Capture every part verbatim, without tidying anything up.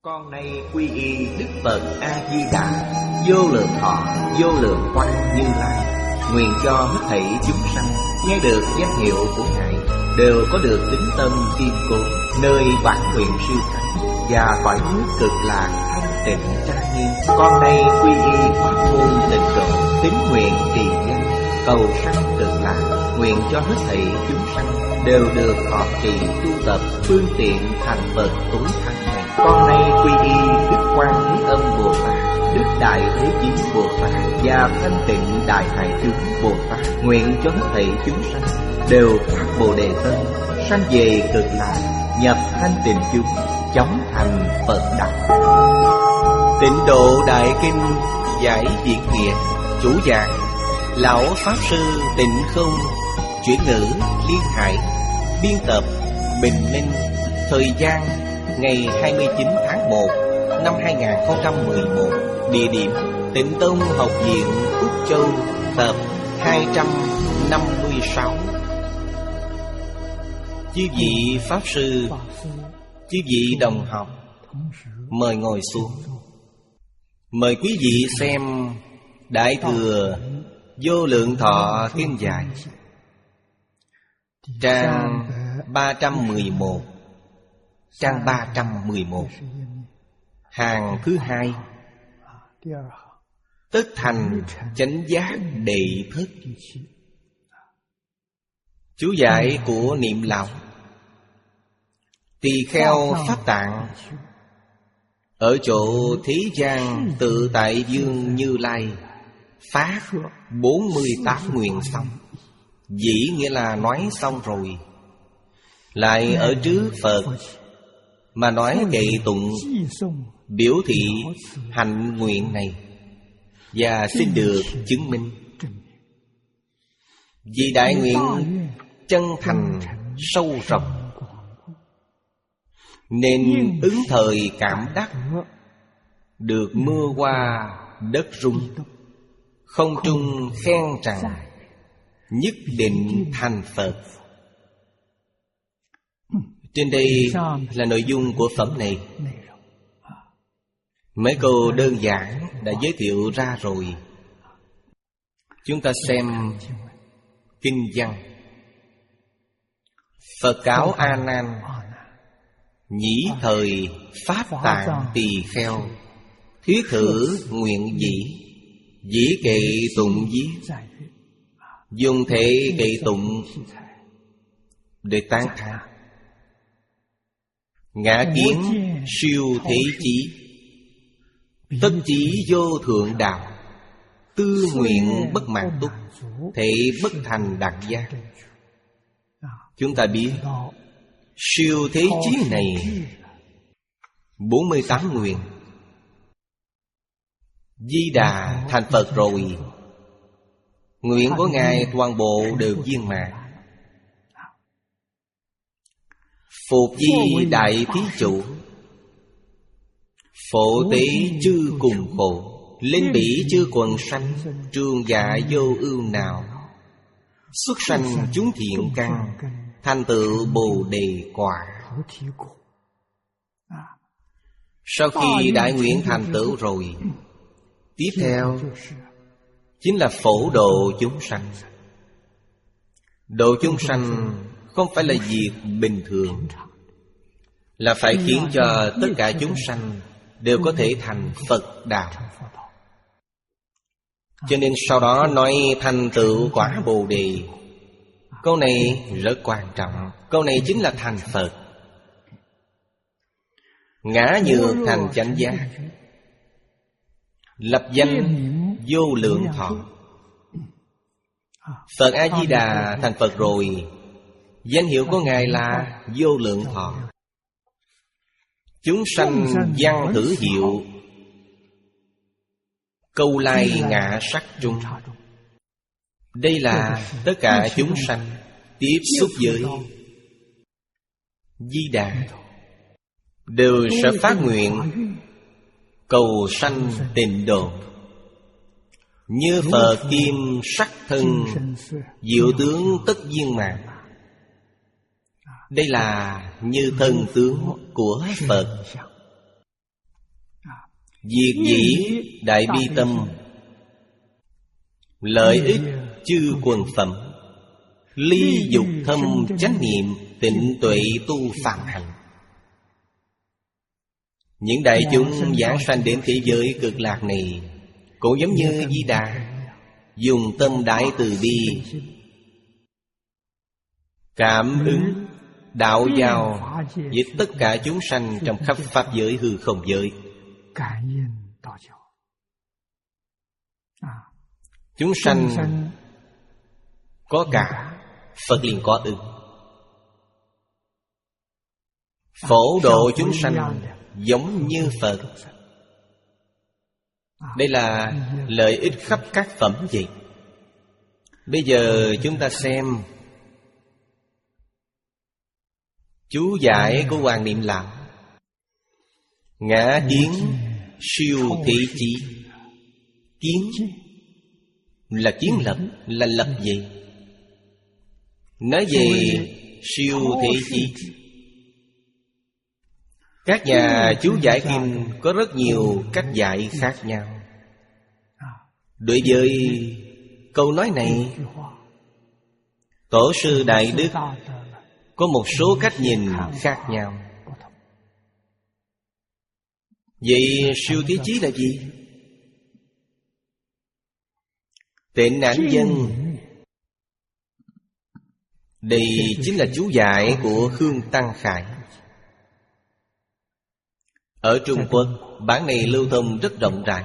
Con nay quy y Đức Phật A Di Đà, vô lượng thọ, vô lượng quang Như Lai. Nguyện cho hết thảy chúng sanh nghe được danh hiệu của Ngài đều có được tín tâm kiên cố, nơi bản nguyện siêu thắng và cõi nước cực lạc thanh tịnh trang nghiêm. Con nay quy y pháp môn tịnh độ, tín nguyện trì danh, cầu sanh cực lạc. Nguyện cho hết thảy chúng sanh đều được thọ trì tu tập phương tiện thành Phật tối thắng này. Con nay quy y Đức Quan Thế Âm Bồ Tát, Đức Đại Thế Chí Bồ Tát và Thanh Tịnh Đại Hải Chúng Bồ Tát. Nguyện cho hết thảy chúng sanh đều phát Bồ Đề tâm, sanh về cực lạc, nhập thanh tịnh chúng, chóng thành Phật đạo. Tịnh Độ Đại Kinh giải diễn nghĩa. Chủ giảng Lão Pháp Sư Tịnh Không. Chuyển ngữ Liên Hải. Biên tập Bình Minh. Thời gian ngày hai mươi chín tháng một năm hai nghìn không trăm mười một. Địa điểm Tịnh Tông Học viện Úc Châu. Tập hai trăm năm mươi sáu. Chư vị Pháp Sư, chư vị đồng học, mời ngồi xuống. Mời quý vị xem Đại Thừa Vô Lượng Thọ Kinh Giải, trang ba trăm mười một. Trang ba trăm mười một, hàng thứ hai. Tất thành chánh giác đệ thất. Chú giải của Niệm Lão. Tỳ kheo Pháp Tạng ở chỗ thế gian tự tại Dương Như Lai phát bốn mươi tám nguyện xong. Dĩ nghĩa là nói xong rồi, lại ở trước Phật mà nói kệ tụng, biểu thị hạnh nguyện này và xin được chứng minh. Vì đại nguyện chân thành sâu rộng, nên ứng thời cảm đắc, được mưa hoa đất rung, không trung khen rằng nhất định thành Phật. Trên đây là nội dung của phẩm này. Mấy câu đơn giản đã giới thiệu ra rồi. Chúng ta xem kinh văn. Phật cáo A Nan: nhĩ thời Pháp Tạng tỳ kheo, thuyết thử nguyện dĩ, dĩ kệ tụng viết, dùng thể kệ tụng để tán thán. Ngã kiến siêu thế chí, tất chí vô thượng đạo, tư nguyện bất mãn túc, thể bất thành đẳng giác. Chúng ta biết siêu thế chí này bốn mươi tám nguyện. Di Đà thành Phật rồi, nguyện của Ngài toàn bộ đều viên mãn. Phục Di Đại Thí Chủ, phổ tế chư cùng khổ, linh bỉ chư quần sanh, trường dạ vô ưu nào, xuất sanh chúng thiện căn, thành tựu Bồ Đề quả. Sau khi đại nguyện thành tựu rồi, tiếp theo chính là phổ độ chúng sanh. Độ chúng sanh không phải là việc bình thường, là phải khiến cho tất cả chúng sanh đều có thể thành Phật đạo. Cho nên sau đó nói thành tựu quả Bồ Đề. Câu này rất quan trọng. Câu này chính là thành Phật. Ngã nhược thành chánh giác, lập danh vô lượng thọ. Phật A-di-đà thành Phật rồi, danh hiệu của Ngài là vô lượng thọ. Chúng sanh văn thử hiệu, câu lai ngã sắc trung. Đây là tất cả chúng sanh tiếp xúc với Di Đà đều sẽ phát nguyện cầu sanh tịnh độ. Như Phật kim sắc thân, diệu tướng tất viên mãn. Đây là như thân tướng của Phật. Diệt dĩ đại bi tâm, lợi ích chư quần phẩm, ly dục thâm chánh niệm, tịnh tuệ tu phạm hạnh. Những đại chúng giảng sanh đến thế giới cực lạc này cũng giống như Di Đà, dùng tâm đại từ bi cảm ứng đạo giao với tất cả chúng sanh trong khắp pháp giới hư không giới. Chúng sanh có cả, Phật liền có ứng. Phổ độ chúng sanh giống như Phật. Đây là lợi ích khắp các phẩm vậy. Bây giờ chúng ta xem chú giải của Hoàng Niệm Lão. Ngã kiến siêu thị chỉ. Kiến là kiến lập, là lập gì? Nói về siêu thị chỉ, các nhà chú giải kinh có rất nhiều cách giải khác nhau. Đối với câu nói này, Tổ sư Đại Đức có một số cách nhìn khác nhau. Vậy siêu thế chí là gì? Tịnh ảnh dân. Đây chính là chú giải của Khương Tăng Khải. Ở Trung Quốc, bản này lưu thông rất rộng rãi.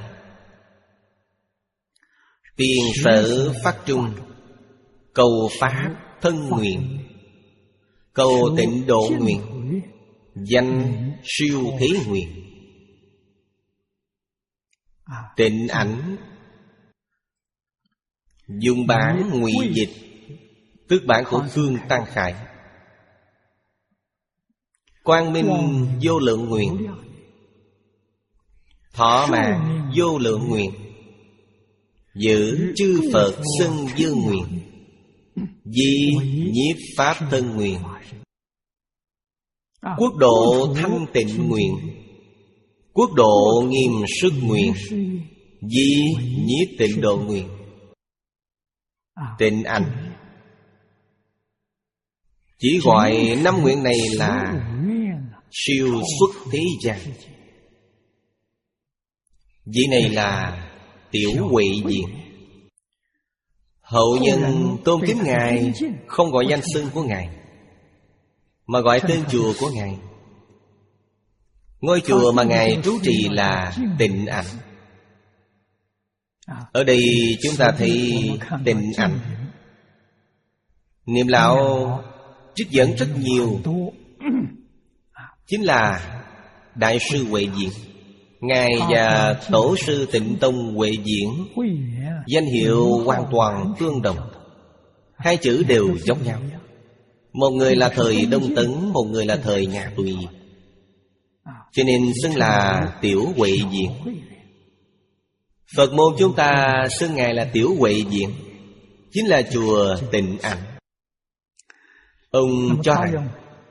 Tiền sở phát trung, cầu pháp thân nguyện, cầu tịnh độ nguyện, danh siêu thế nguyện. Tịnh ảnh dùng bản ngụy dịch, tức bản của Khương Tăng Khải. Quang minh vô lượng nguyện, thọ mạng vô lượng nguyện, giữ chư Phật xưng dương nguyện, di nhiếp pháp thân nguyện, quốc độ thanh tịnh nguyện, quốc độ nghiêm sức nguyện, di nhiếp tịnh độ nguyện. Tịnh ảnh chỉ gọi năm nguyện này là siêu xuất thế gian. Vị này là tiểu huệ diện. Hậu nhân tôn kính Ngài không gọi danh xưng của Ngài, mà gọi tên chùa của Ngài. Ngôi chùa mà Ngài trú trì là Tịnh Ảnh. Ở đây chúng ta thấy Tịnh Ảnh. Niệm Lão trích dẫn rất nhiều, chính là Đại sư Huệ Diện. Ngài và Tổ sư Tịnh Tông Huệ Diễn danh hiệu hoàn toàn tương đồng, hai chữ đều giống nhau. Một người là thời Đông Tấn, một người là thời nhà Tùy, cho nên xưng là Tiểu Huệ Diện. Phật môn chúng ta xưng Ngài là Tiểu Huệ Diện, chính là chùa Tịnh Ảnh. Ông cho rằng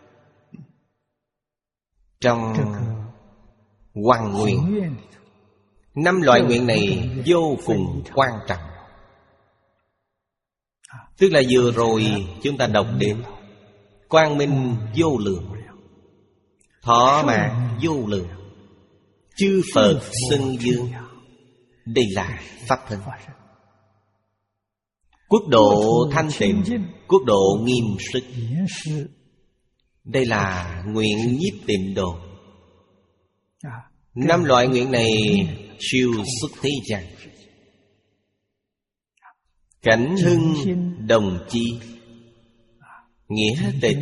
trong Hoằng nguyện, năm loại nguyện này vô cùng quan trọng. Tức là vừa rồi chúng ta đọc đến quang minh vô lượng, thọ mạng vô lượng, chư Phật xưng dương. Đây là pháp thân. Quốc độ thanh tịnh, quốc độ nghiêm sức. Đây là nguyện nhiếp tịnh độ. Năm loại nguyện này siêu xuất thế gian. Cảnh hưng đồng chi, nghĩa tịch,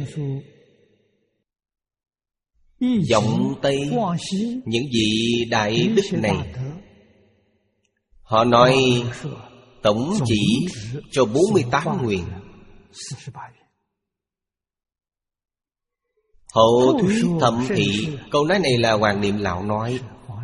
vọng tây. Những vị đại đức này họ nói tổng chỉ cho bốn mươi tám nguyện. Hậu thuyết thẩm thị. Câu nói này là Hoàng Niệm Lão nói.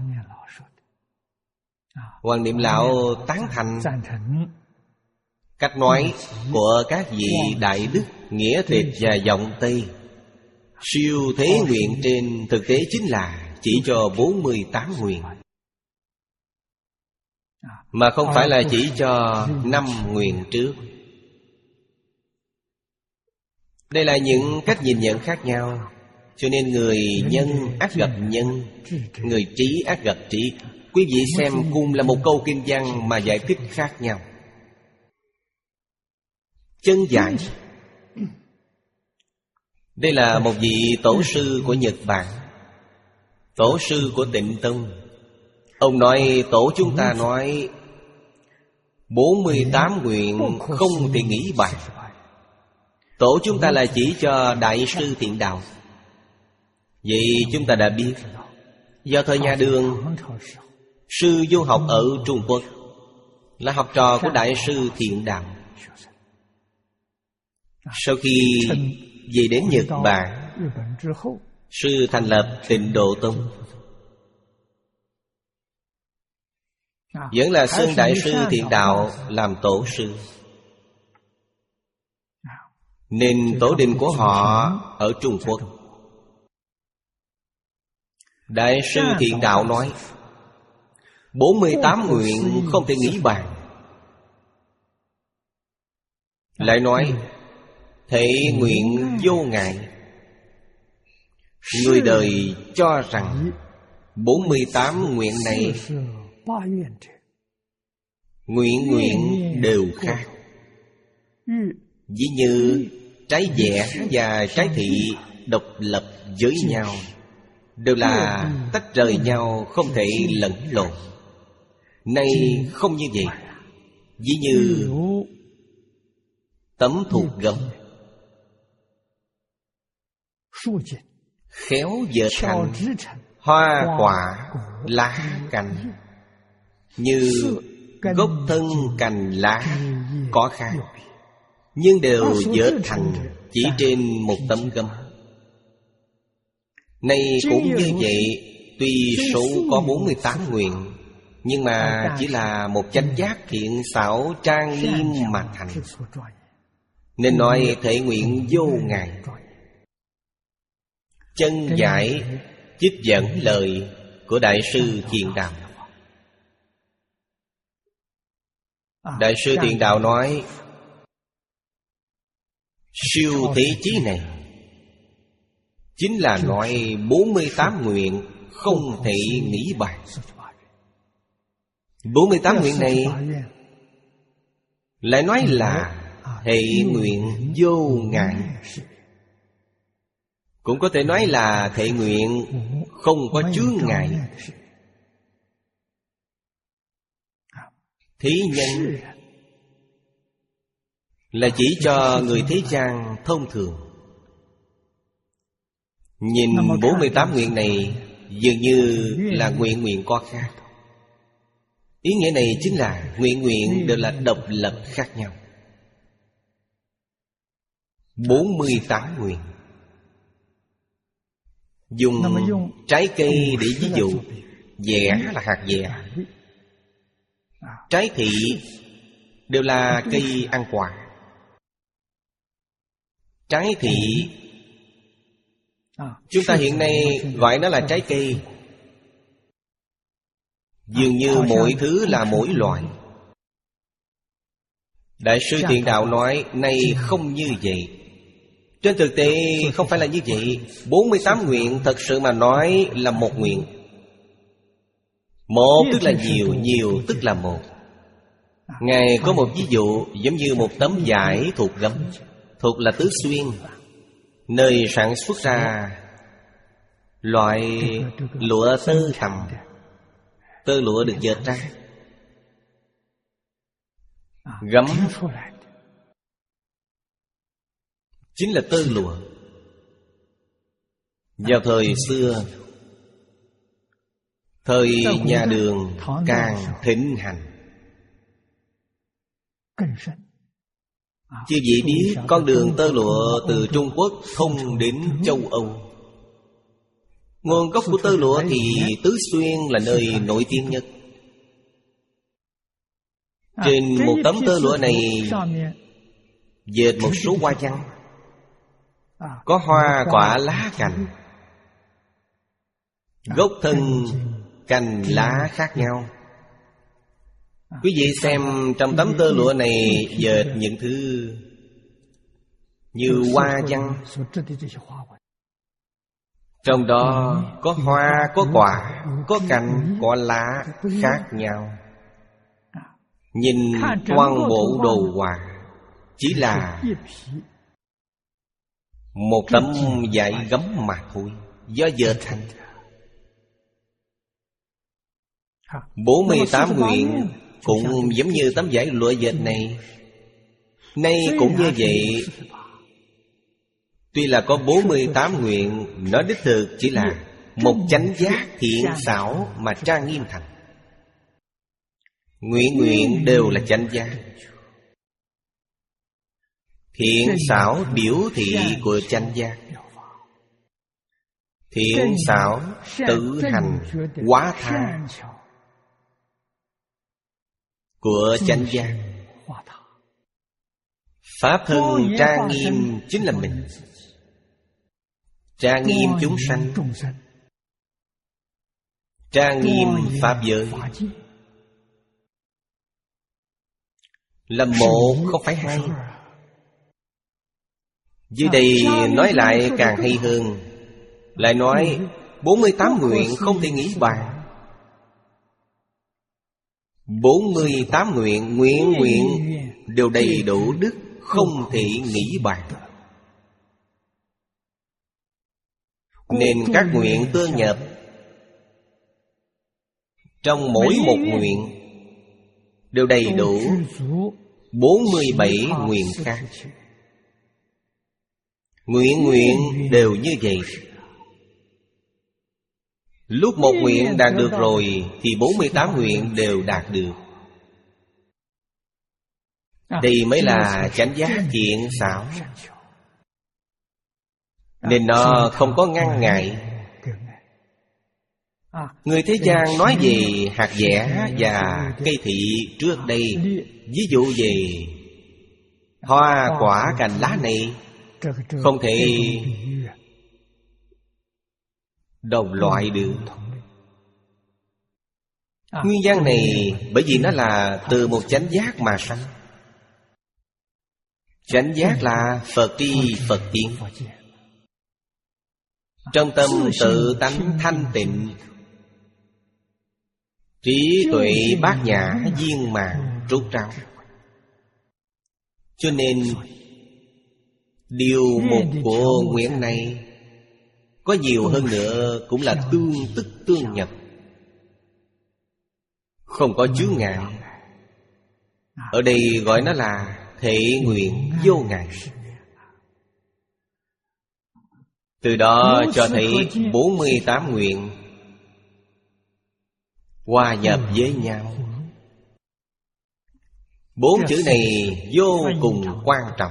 Hoàng Niệm Lão tán thành cách nói của các vị đại đức nghĩa tịch và vọng tây. Siêu thế nguyện trên thực tế chính là chỉ cho bốn mươi tám nguyện. mà không phải là chỉ cho năm nguyện trước. Đây là những cách nhìn nhận khác nhau. Cho nên người nhân ắt gặp nhân, người trí ắt gặp trí. Quý vị xem cùng là một câu kinh văn mà giải thích khác nhau. Chân giải. Đây là một vị tổ sư của Nhật Bản, tổ sư của Tịnh Tông. Ông nói tổ chúng ta nói bốn mươi tám nguyện không thể nghĩ bàn. Tổ chúng ta là chỉ cho Đại sư Thiện Đạo. Vậy chúng ta đã biết, do thời nhà Đường, sư du học ở Trung Quốc là học trò của Đại sư Thiện Đạo. Sau khi về đến Nhật Bản, sư thành lập Tịnh Độ Tông. Vẫn là xưng Đại sư Thiện Đạo làm tổ sư. Nên tổ đình của họ ở Trung Quốc. Đại sư Thiện Đạo nói bốn mươi tám nguyện không thể nghĩ bàn. Lại nói thể nguyện vô ngại. Người đời cho rằng bốn mươi tám nguyện này nguyện nguyện đều khác. Ví như trái vẽ và trái thị độc lập với nhau, đều là tách rời nhau, không thể lẫn lộn. Nay không như vậy. Ví như tấm thuộc gấm khéo dệt thành hoa quả lá cành, như gốc thân cành lá có khác, nhưng đều dệt thành chỉ trên một tấm gấm. Nay cũng như vậy. Tuy số có bốn mươi tám nguyện, nhưng mà chỉ là một chánh giác thiện xảo trang nghiêm mà thành, nên nói thể nguyện vô ngại. Chân giải trích dẫn lời của Đại sư Thiện Đạo. Đại sư Thiện Đạo nói siêu thế chí này chính là nói bốn mươi tám nguyện không thể nghĩ bàn. bốn mươi tám nguyện này lại nói là hệ nguyện vô ngại. Cũng có thể nói là thệ nguyện không có chướng ngại. Thí nhân là chỉ cho người thế gian thông thường. Nhìn bốn mươi tám nguyện này dường như là nguyện nguyện có khác. Ý nghĩa này chính là nguyện nguyện đều là độc lập khác nhau. bốn mươi tám nguyện. Dùng trái cây để ví dụ. Dẻ là hạt dẻ, trái thị đều là cây ăn quả. Trái thị chúng ta hiện nay gọi nó là trái cây. Dường như mỗi thứ là mỗi loại. Đại sư Thiện Đạo nói nay không như vậy. Trên thực tế không phải là như vậy. bốn mươi tám nguyện thật sự mà nói là một nguyện. Một tức là nhiều, nhiều tức là một. Ngài có một ví dụ giống như một tấm vải thuộc gấm. Thuộc là tứ xuyên, nơi sản xuất ra loại lụa tơ thầm. Tơ lụa được dệt ra. Gấm chính là tơ lụa. Vào thời xưa, thời nhà Đường càng thịnh hành. Chứ vị biết con đường tơ lụa từ Trung Quốc thông đến châu Âu. Nguồn gốc của tơ lụa thì Tứ Xuyên là nơi nổi tiếng nhất. Trên một tấm tơ lụa này dệt một số hoa văn, có hoa quả lá cành. Gốc thân cành lá khác nhau, Quý vị xem trong tấm tơ lụa này dệt những thứ như hoa văn. Trong đó có hoa, có quả, có cành, có lá khác nhau. Nhìn toàn bộ đồ họa chỉ là một tấm vải gấm mà thôi, do dệt thành. Bốn mươi tám nguyện cũng giống như tấm vải lụa dệt này. Nay cũng như vậy. Tuy là có bốn mươi tám nguyện, nó đích thực chỉ là một chánh giác thiện xảo mà trang nghiêm thành. Nguyện nguyện đều là chánh giác. Thiện xảo biểu thị của chánh giác. Thiện xảo tự hành hóa tha của chánh giác. Pháp thân trang nghiêm chính là mình, trang nghiêm chúng sanh, trang nghiêm pháp giới. Là một không phải hai. Dưới đây nói lại càng hay hơn. Lại nói bốn mươi tám nguyện không thể nghĩ bàn. Bốn mươi tám nguyện, nguyện nguyện đều đầy đủ đức, không thể nghĩ bàn. Nên các nguyện tương nhập. Trong mỗi một nguyện đều đầy đủ bốn mươi bảy nguyện khác. Nguyện nguyện đều như vậy. Lúc một nguyện đạt được rồi thì bốn mươi tám nguyện đều đạt được. Đây mới là chánh giác thiện xảo. Nên nó không có ngăn ngại. Người thế gian nói về hạt dẻ và cây thị trước đây, ví dụ về hoa quả cành lá này, không thể đồng loại được. Nguyên nhân này bởi vì nó là từ một chánh giác mà sanh. Chánh giác là Phật tri Phật kiến. Trong tâm tự tánh thanh tịnh, trí tuệ bát nhã viên mãn trút trao. Cho nên điều một của nguyện này có nhiều hơn nữa cũng là tương tức tương nhập, không có chướng ngại. Ở đây gọi nó là thể nguyện vô ngại. Từ đó cho thấy bốn mươi tám nguyện hòa nhập với nhau. Bốn chữ này vô cùng quan trọng.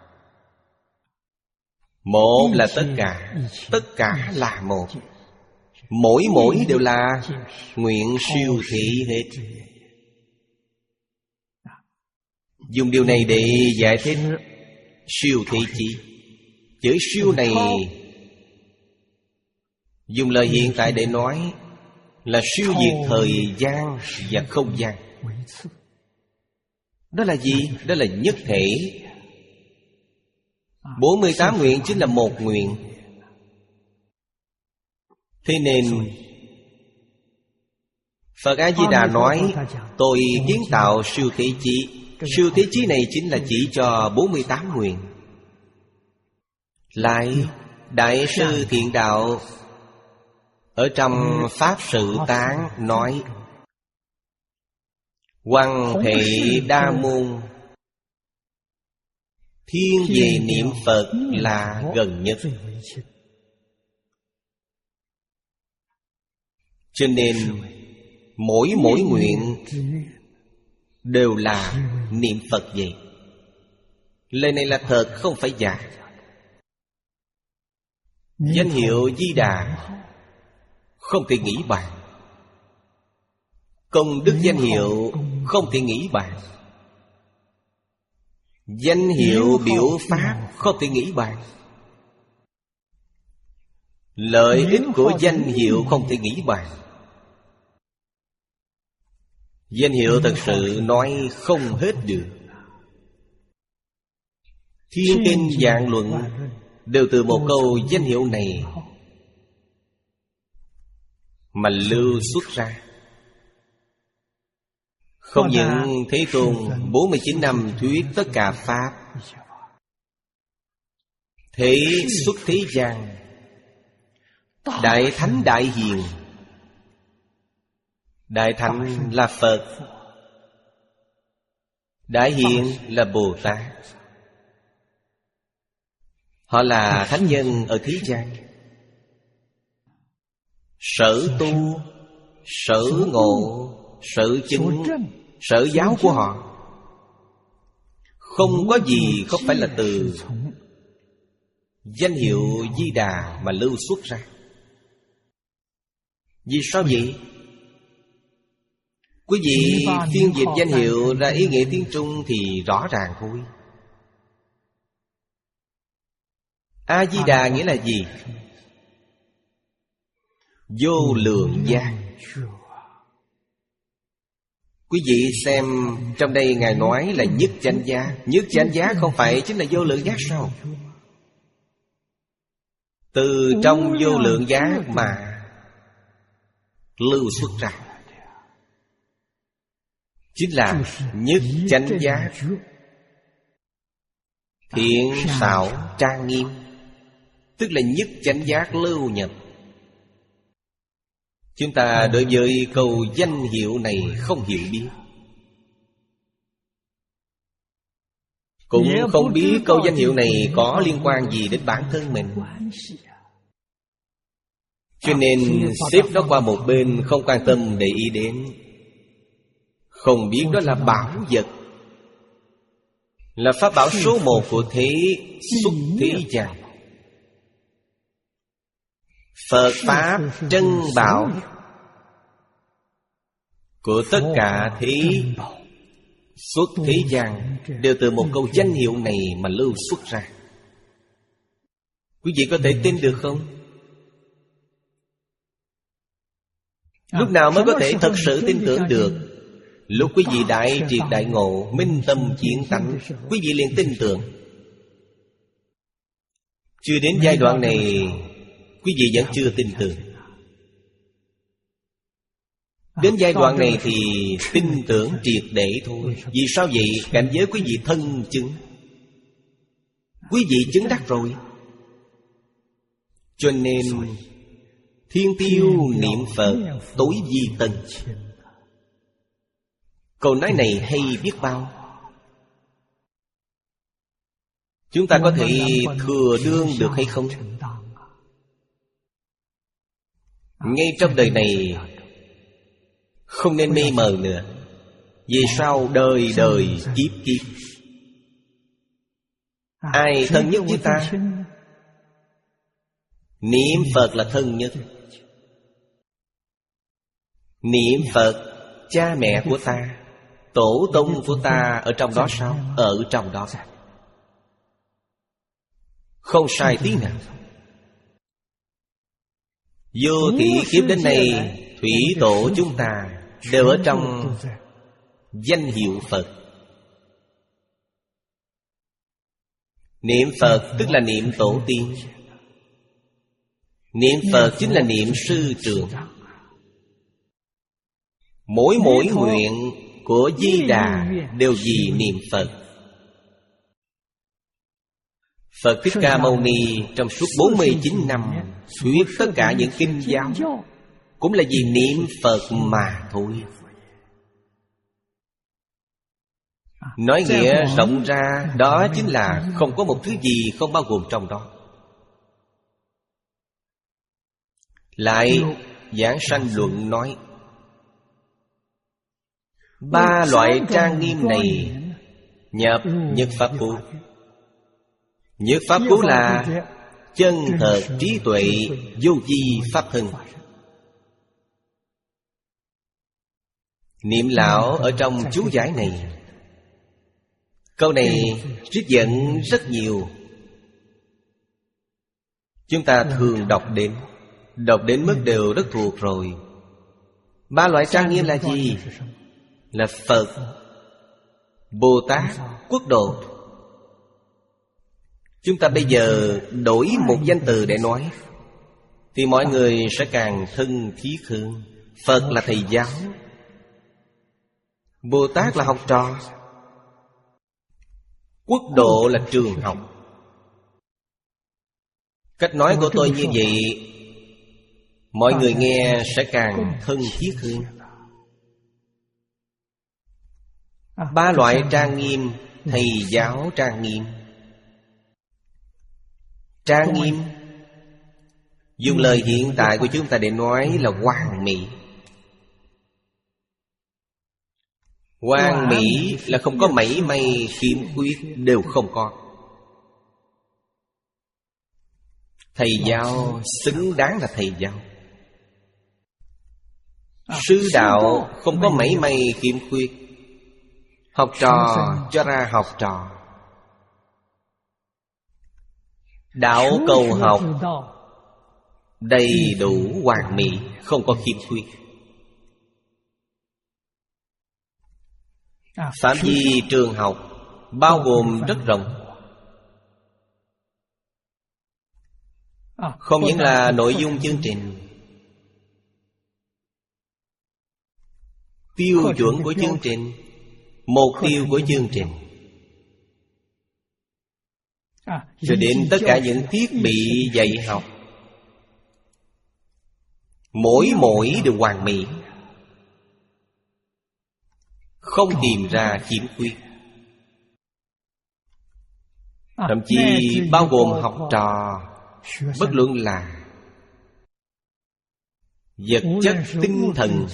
Một là tất cả, tất cả là một. Mỗi mỗi đều là nguyện siêu thị hết. Dùng điều này để giải thích siêu thị chi. Chữ siêu này dùng lời hiện tại để nói là siêu diệt thời gian và không gian. Đó là gì? Đó là nhất thể. Bốn mươi tám nguyện chính là một nguyện. Thế nên Phật A-di-đà nói tôi kiến tạo siêu thế chí. Siêu thế chí này chính là chỉ cho bốn mươi tám nguyện. Lại Đại sư Thiện Đạo ở trong Pháp Sự Tán nói Hoằng Thệ Đa Môn, thiên về niệm Phật là gần nhất. Cho nên mỗi mỗi nguyện đều là niệm Phật vậy. Lời này là thật, không phải giả. Danh hiệu Di Đà không thể nghĩ bàn. Công đức danh hiệu không thể nghĩ bàn. Danh hiệu biểu pháp không thể nghĩ bàn. Lợi ích của danh hiệu không thể nghĩ bàn. Danh hiệu thật sự nói không hết được. Thiên kinh vạn luận đều từ một câu danh hiệu này mà lưu xuất ra. Không những Thế Tôn bốn mươi chín năm thuyết tất cả Pháp, thế xuất thế gian, Đại Thánh Đại Hiền. Đại Thánh là Phật, Đại Hiền là Bồ Tát. Họ là thánh nhân ở thế gian. Sở tu, sở ngộ, sở chứng, sở giáo của họ không có gì không phải là từ danh hiệu Di Đà mà lưu xuất ra. Vì sao vậy? Quý vị phiên dịch danh hiệu ra ý nghĩa tiếng Trung thì rõ ràng thôi. A-di-đà nghĩa là gì? Vô lượng giác. Quý vị xem trong đây Ngài nói là nhất chánh giác. Nhất chánh giác không phải chính là vô lượng giác sao? Từ trong vô lượng giác mà lưu xuất ra chính là nhất chánh giác. Thiện xảo trang nghiêm, tức là nhất chánh giác lưu nhập. Chúng ta đối với câu danh hiệu này không hiểu biết, cũng không biết câu danh hiệu này có liên quan gì đến bản thân mình, cho nên xếp nó qua một bên, không quan tâm để ý đến. Không biết đó là bảo vật, là pháp bảo số một của thế xuất thế gian. Phật Pháp trân bảo của tất cả thế xuất thế gian đều từ một câu danh hiệu này mà lưu xuất ra. Quý vị có thể tin được không? Lúc nào mới có thể thật sự tin tưởng được? Lúc quý vị đại triệt đại ngộ, minh tâm chiến tánh, quý vị liền tin tưởng. Chưa đến giai đoạn này, quý vị vẫn chưa tin tưởng. Đến giai đoạn này thì tin tưởng triệt để thôi. Vì sao vậy? Cảnh giới quý vị thân chứng, quý vị chứng đắc rồi. Cho nên thiên tiêu niệm Phật tối vi tân. Câu nói này hay biết bao. Chúng ta có thể thừa đương được hay không? Ngay trong đời này không nên mê mờ nữa. Vì sao? Đời đời kiếp kiếp, ai thân nhất với ta? Niệm Phật là thân nhất. Niệm Phật cha mẹ của ta, tổ tông của ta ở trong đó sao? Ở trong đó, không sai tí nào. Vô thị kiếp đến nay, thủy tổ chúng ta đều ở trong danh hiệu Phật. Niệm Phật tức là niệm tổ tiên. Niệm Phật chính là niệm sư trưởng. Mỗi mỗi nguyện của Di Đà đều vì niệm Phật. Phật Thích Ca Mâu Ni trong suốt bốn mươi chín năm thuyết tất cả những kinh giáo cũng là vì niệm Phật mà thôi. Nói nghĩa rộng ra, đó chính là không có một thứ gì không bao gồm trong đó. Lại Giảng Sanh Luận nói, ba loại trang nghiêm này nhập nhất pháp cú. Nhất pháp cú là chân thật trí tuệ vô vi pháp thân. Niệm lão ở trong chú giải này, câu này trích dẫn rất nhiều. Chúng ta thường đọc đến, đọc đến mức đều rất thuộc rồi. Ba loại trang nghiêm là gì? là Phật, Bồ Tát, quốc độ. Chúng ta bây giờ đổi một danh từ để nói thì mọi người sẽ càng thân thiết hơn. Phật là thầy giáo, Bồ Tát là học trò, quốc độ là trường học. Cách nói của tôi như vậy, mọi người nghe sẽ càng thân thiết hơn. Ba loại trang nghiêm: thầy giáo trang nghiêm. Trang nghiêm dùng lời hiện tại của chúng ta để nói là hoàn mỹ. Hoàn mỹ là không có mảy may khiếm khuyết, đều không có. Thầy giáo xứng đáng là thầy giáo. Sư đạo không có mảy may khiếm khuyết. Học trò cho ra học trò. Đạo cầu học đầy đủ hoàn mỹ, không có khiếm khuyết. Phạm vi trường học bao gồm rất rộng. Không những là nội dung chương trình, tiêu chuẩn của chương trình, mục tiêu của chương trình, rồi đến tất cả những thiết bị dạy học, mỗi mỗi đều hoàn mỹ, không tìm ra khiếm khuyết. Thậm chí bao gồm học trò, bất luận là vật chất, tinh thần.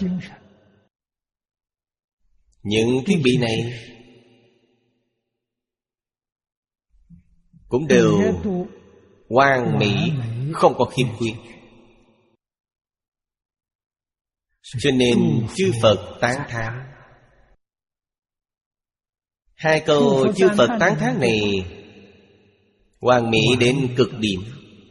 Những thiết bị này cũng đều hoàn mỹ, không có khiếm khuyết. Cho nên chư Phật tán thán. Hai câu chư Phật tán thán này hoàn mỹ đến cực điểm.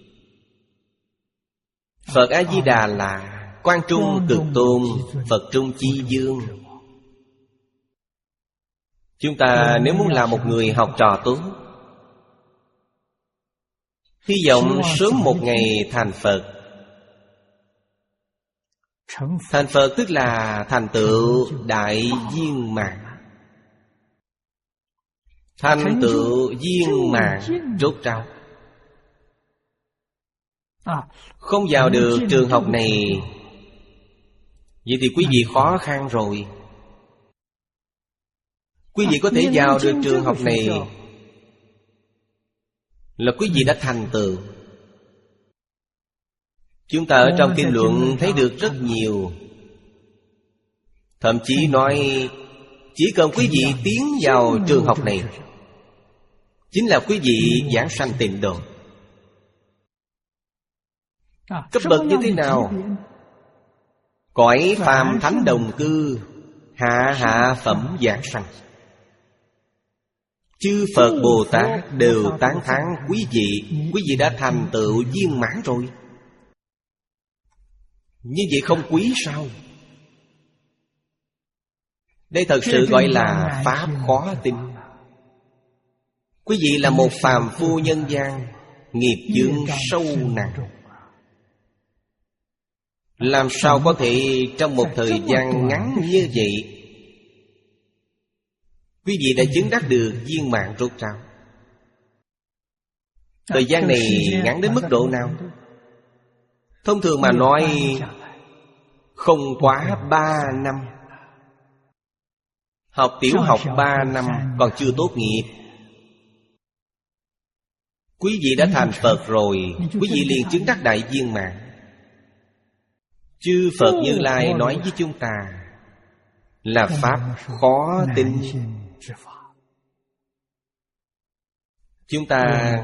Phật A-di-đà là Quan Trung Cực Tôn, Phật Trung Chi Dương. Chúng ta nếu muốn làm một người học trò tốt, hy vọng sớm một ngày thành Phật. Thành Phật tức là thành tựu đại viên mãn. Thành tựu viên mãn rốt ráo. Không vào được trường học này, vậy thì quý vị khó khăn rồi. Quý vị có thể vào được trường học này là quý vị đã thành tựu. Chúng ta ở trong kinh luận thấy được rất nhiều. Thậm chí nói chỉ cần quý vị tiến vào trường học này, chính là quý vị giảng sanh tịnh độ. Cấp bậc như thế nào? Cõi phàm thánh đồng cư, hạ hạ phẩm giảng sanh. Chư Phật Bồ Tát đều tán thán quý vị. Quý vị đã thành tựu viên mãn rồi. Như vậy không quý sao? Đây thật sự gọi là pháp khó tin. Quý vị là một phàm phu nhân gian, nghiệp chướng sâu nặng. Làm sao có thể trong một thời gian ngắn như vậy quý vị đã chứng đắc được viên mãn rốt ráo? Thời gian này ngắn đến mức độ nào? Thông thường mà nói không quá ba năm. Học tiểu học ba năm còn chưa tốt nghiệp, quý vị đã thành Phật rồi. Quý vị liền chứng đắc đại viên mãn. Chư Phật Như Lai nói với chúng ta là pháp khó tin. Chúng ta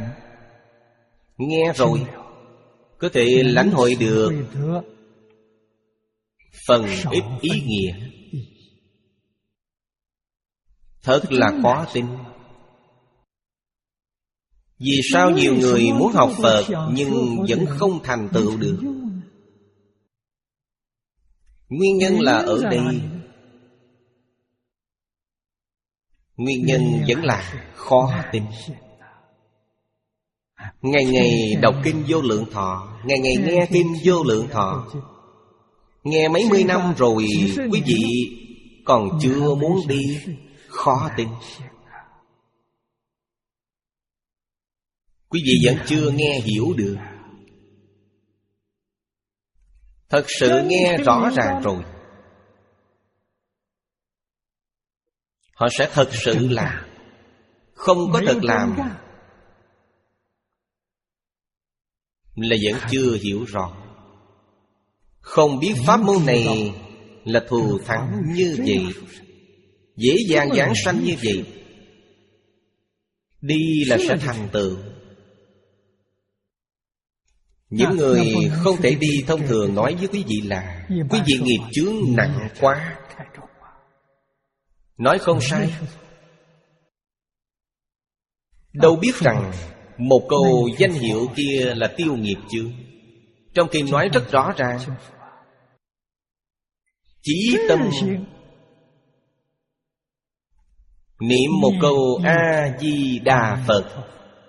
nghe rồi có thể lãnh hội được phần ít ý nghĩa. Thật là khó tin. Vì sao nhiều người muốn học Phật nhưng vẫn không thành tựu được? Nguyên nhân là ở đây. Nguyên nhân vẫn là khó tin. Ngày ngày đọc kinh Vô Lượng Thọ, ngày ngày nghe kinh Vô Lượng Thọ, nghe mấy mươi năm rồi, quý vị còn chưa muốn đi, khó tin. Quý vị vẫn chưa nghe hiểu được. Thật sự nghe rõ ràng rồi, họ sẽ thật sự làm. Không có thật làm là vẫn chưa hiểu rõ. Không biết pháp môn này là thù thắng như vậy, dễ dàng giảng sanh như vậy, đi là sẽ thành tựu. Những người không thể đi thông thường nói với quý vị là quý vị nghiệp chướng nặng quá. Nói không sai. Đâu biết rằng một câu danh hiệu kia là tiêu nghiệp chướng. Trong kinh nói rất rõ ràng, chí tâm niệm một câu A-di-đà Phật,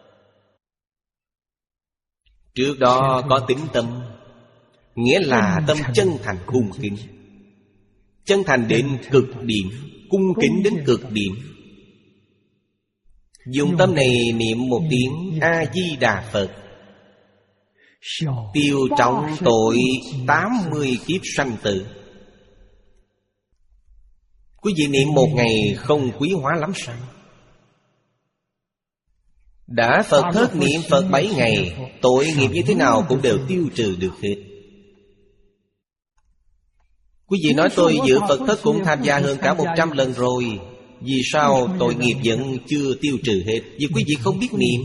trước đó có tín tâm, nghĩa là tâm chân thành cung kính. Chân thành đến cực điểm, cung kính đến cực điểm. Dùng tâm này niệm một tiếng A-di-đà Phật, tiêu trọng tội tám mươi kiếp sanh tử. Quý vị niệm một ngày không quý hóa lắm sao? Đã Phật thất niệm Phật bảy ngày, tội nghiệp như thế nào cũng đều tiêu trừ được hết. Quý vị nói tôi dự Phật thất cũng tham gia hơn cả một trăm lần rồi, vì sao tội nghiệp vẫn chưa tiêu trừ hết? Vì quý vị không biết niệm.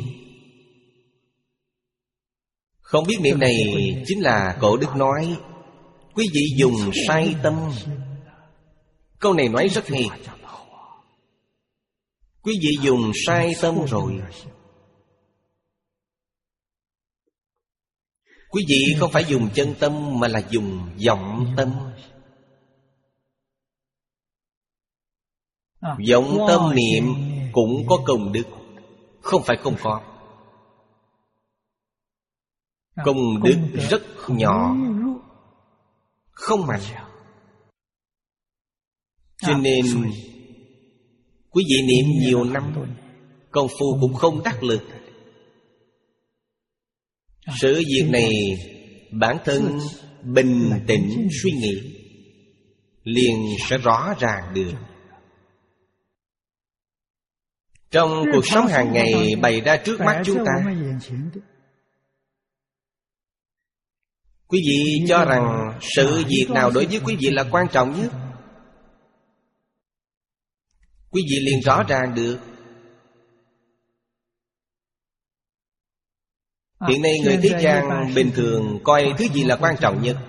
Không biết niệm này chính là Cổ Đức nói, quý vị dùng sai tâm. Câu này nói rất hay. Quý vị dùng sai tâm rồi. Quý vị không phải dùng chân tâm mà là dùng vọng tâm. Vọng tâm niệm cũng có công đức, không phải không có. Công đức rất nhỏ, không mạnh. Cho nên quý vị niệm nhiều năm, công phu cũng không đắc lực. Sự việc này bản thân bình tĩnh suy nghĩ liền sẽ rõ ràng được. Trong cuộc sống hàng ngày bày ra trước mắt chúng ta, quý vị cho rằng sự việc nào đối với quý vị là quan trọng nhất, quý vị liền rõ ràng được. Hiện nay người thế gian bình thường coi thứ gì là quan trọng nhất?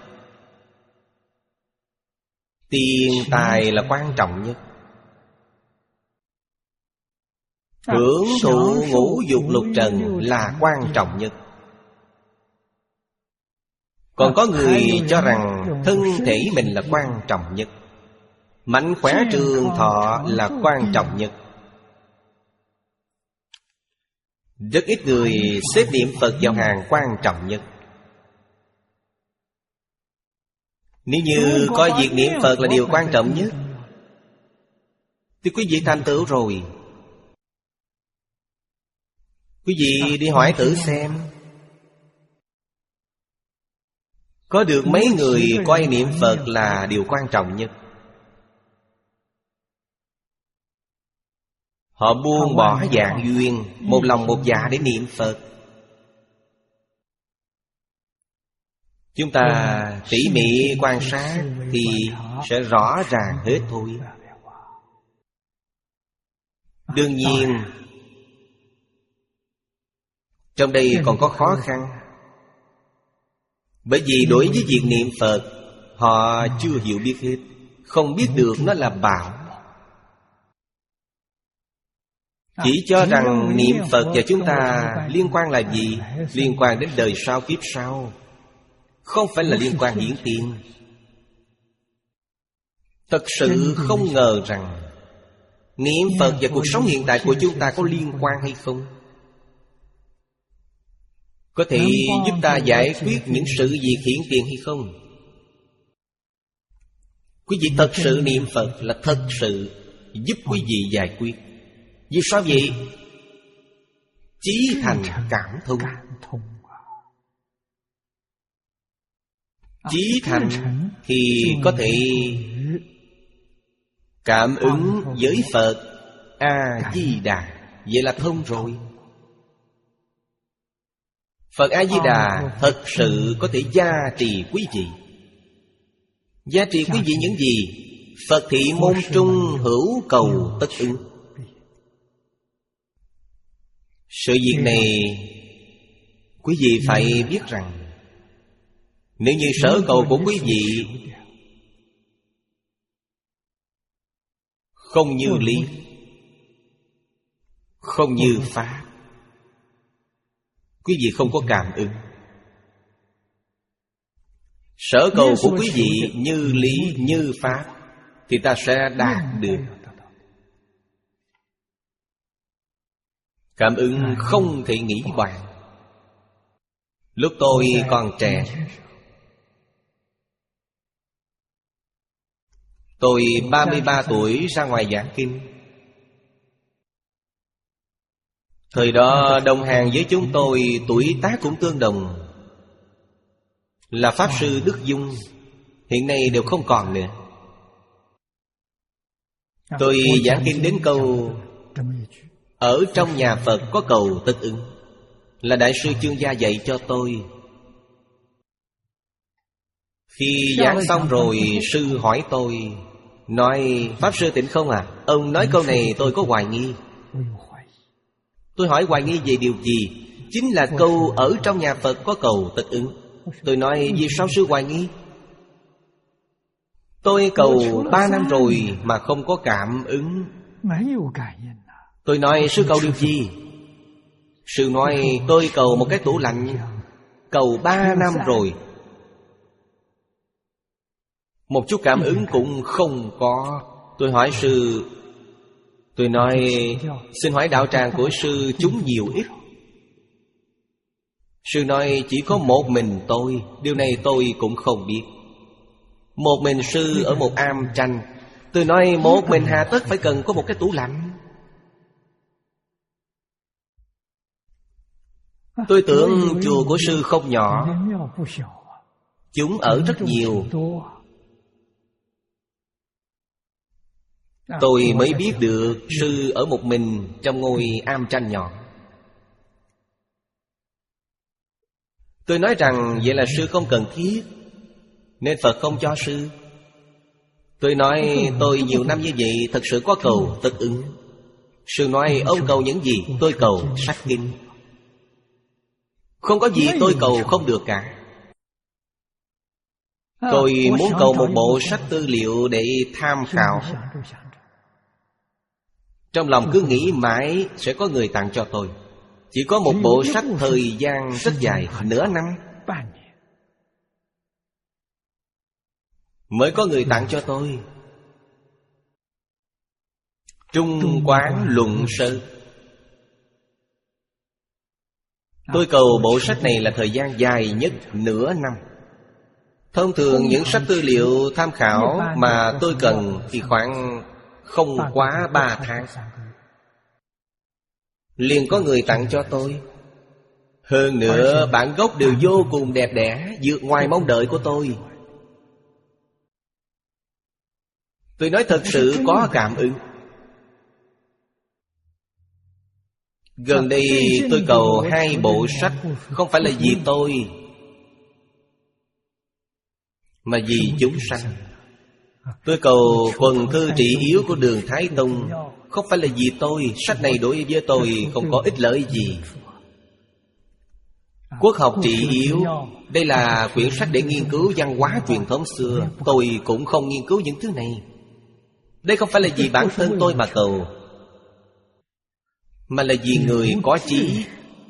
Tiền tài là quan trọng nhất. Hưởng thụ ngũ dục lục trần là quan trọng nhất. Còn có người cho rằng thân thể mình là quan trọng nhất, mạnh khỏe trường thọ là quan trọng nhất. Rất ít người xếp niệm Phật vào hàng quan trọng nhất. Nếu như coi việc niệm Phật là điều quan trọng nhất thì quý vị thành tựu rồi. Quý vị đi hỏi thử xem, có được mấy người coi niệm Phật là điều quan trọng nhất? Họ buông bỏ dạng duyên, một lòng một dạ để niệm Phật. Chúng ta tỉ mỉ quan sát thì sẽ rõ ràng hết thôi. Đương nhiên trong đây còn có khó khăn. Bởi vì đối với việc niệm Phật, họ chưa hiểu biết hết, không biết được nó là bảo. Chỉ cho rằng niệm Phật và chúng ta liên quan là gì? Liên quan đến đời sau kiếp sau, không phải là liên quan hiển tiền. Thật sự không ngờ rằng Niệm Phật và cuộc sống hiện tại của chúng ta có liên quan hay không? Có thể giúp ta giải quyết những sự việc hiện tiền hay không? Quý vị thật sự niệm Phật là thật sự giúp quý vị giải quyết. Vì sao vậy? Chí thành cảm thông. Chí thành thì có thể cảm ứng với Phật A-di-đà. Vậy là thông rồi. Phật A-di-đà thật sự có thể gia trì quý vị. Gia trì quý vị những gì? Phật thị môn trung hữu cầu tất ứng. Sự việc này quý vị phải biết rằng, nếu như sở cầu của quý vị không như lý, không như pháp, quý vị không có cảm ứng. Sở cầu của quý vị như lý, như pháp, thì ta sẽ đạt được. Cảm ứng không thể nghĩ bàn. Lúc tôi còn trẻ, tôi ba mươi ba tuổi ra ngoài giảng kinh. Thời đó đồng hàng với chúng tôi tuổi tác cũng tương đồng, là Pháp Sư Đức Dung. Hiện nay đều không còn nữa. Tôi giảng kinh đến câu ở trong nhà Phật có cầu tất ứng, là Đại sư Chương Gia dạy cho tôi. Khi giảng xong rồi, sư hỏi tôi, nói: Pháp Sư Tịnh Không à, ông nói câu này tôi có hoài nghi. Tôi hỏi hoài nghi về điều gì? Chính là câu ở trong nhà Phật có cầu tất ứng. Tôi nói: vì sao sư hoài nghi? Tôi cầu ba năm rồi mà không có cảm ứng. Tôi nói: sư cầu điều gì? Sư nói: tôi cầu một cái tủ lạnh, cầu ba năm rồi, một chút cảm ứng cũng không có. Tôi hỏi sư, tôi nói: xin hỏi đạo tràng của sư chúng nhiều ít? Sư nói: chỉ có một mình tôi. Điều này tôi cũng không biết. Một mình sư ở một am tranh. Tôi nói: một mình hà tất phải cần có một cái tủ lạnh? Tôi tưởng chùa của sư không nhỏ, chúng ở rất nhiều. Tôi mới biết được sư ở một mình trong ngôi am tranh nhỏ. Tôi nói rằng vậy là sư không cần thiết, nên Phật không cho sư. Tôi nói: tôi nhiều năm như vậy thật sự có cầu tất ứng. Sư nói: ông cầu những gì? Tôi cầu sách kinh. Không có gì tôi cầu không được cả. Tôi muốn cầu một bộ sách tư liệu để tham khảo. Trong lòng cứ nghĩ mãi sẽ có người tặng cho tôi. Chỉ có một bộ sách thời gian rất dài, nửa năm mới có người tặng cho tôi. Trung Quán Luận Sơ. Tôi cầu bộ sách này là thời gian dài nhất, nửa năm. Thông thường những sách tư liệu tham khảo mà tôi cần thì khoảng không quá ba tháng liền có người tặng cho tôi. Hơn nữa bản gốc đều vô cùng đẹp đẽ, vượt ngoài mong đợi của tôi. Tôi nói thật sự có cảm ứng. Gần đây tôi cầu hai bộ sách, không phải là vì tôi, mà vì chúng sanh. Tôi cầu Quần Thư Trị Yếu của Đường Thái Tông, không phải là vì tôi. Sách này đối với tôi không có ích lợi gì. Quốc học trị yếu, đây là quyển sách để nghiên cứu văn hóa truyền thống xưa. Tôi cũng không nghiên cứu những thứ này. Đây không phải là vì bản thân tôi mà cầu, mà là vì người có chí.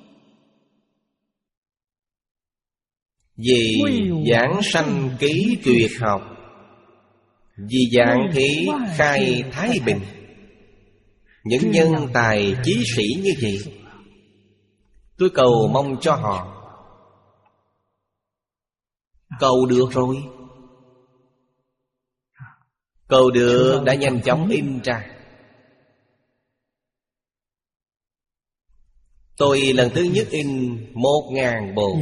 Vì giảng sanh ký tuyệt học, vì dạng thế khai thái bình. Những nhân tài chí sĩ như vậy, tôi cầu mong cho họ. Cầu được rồi, cầu được đã nhanh chóng in ra. Tôi lần thứ nhất in một ngàn bộ,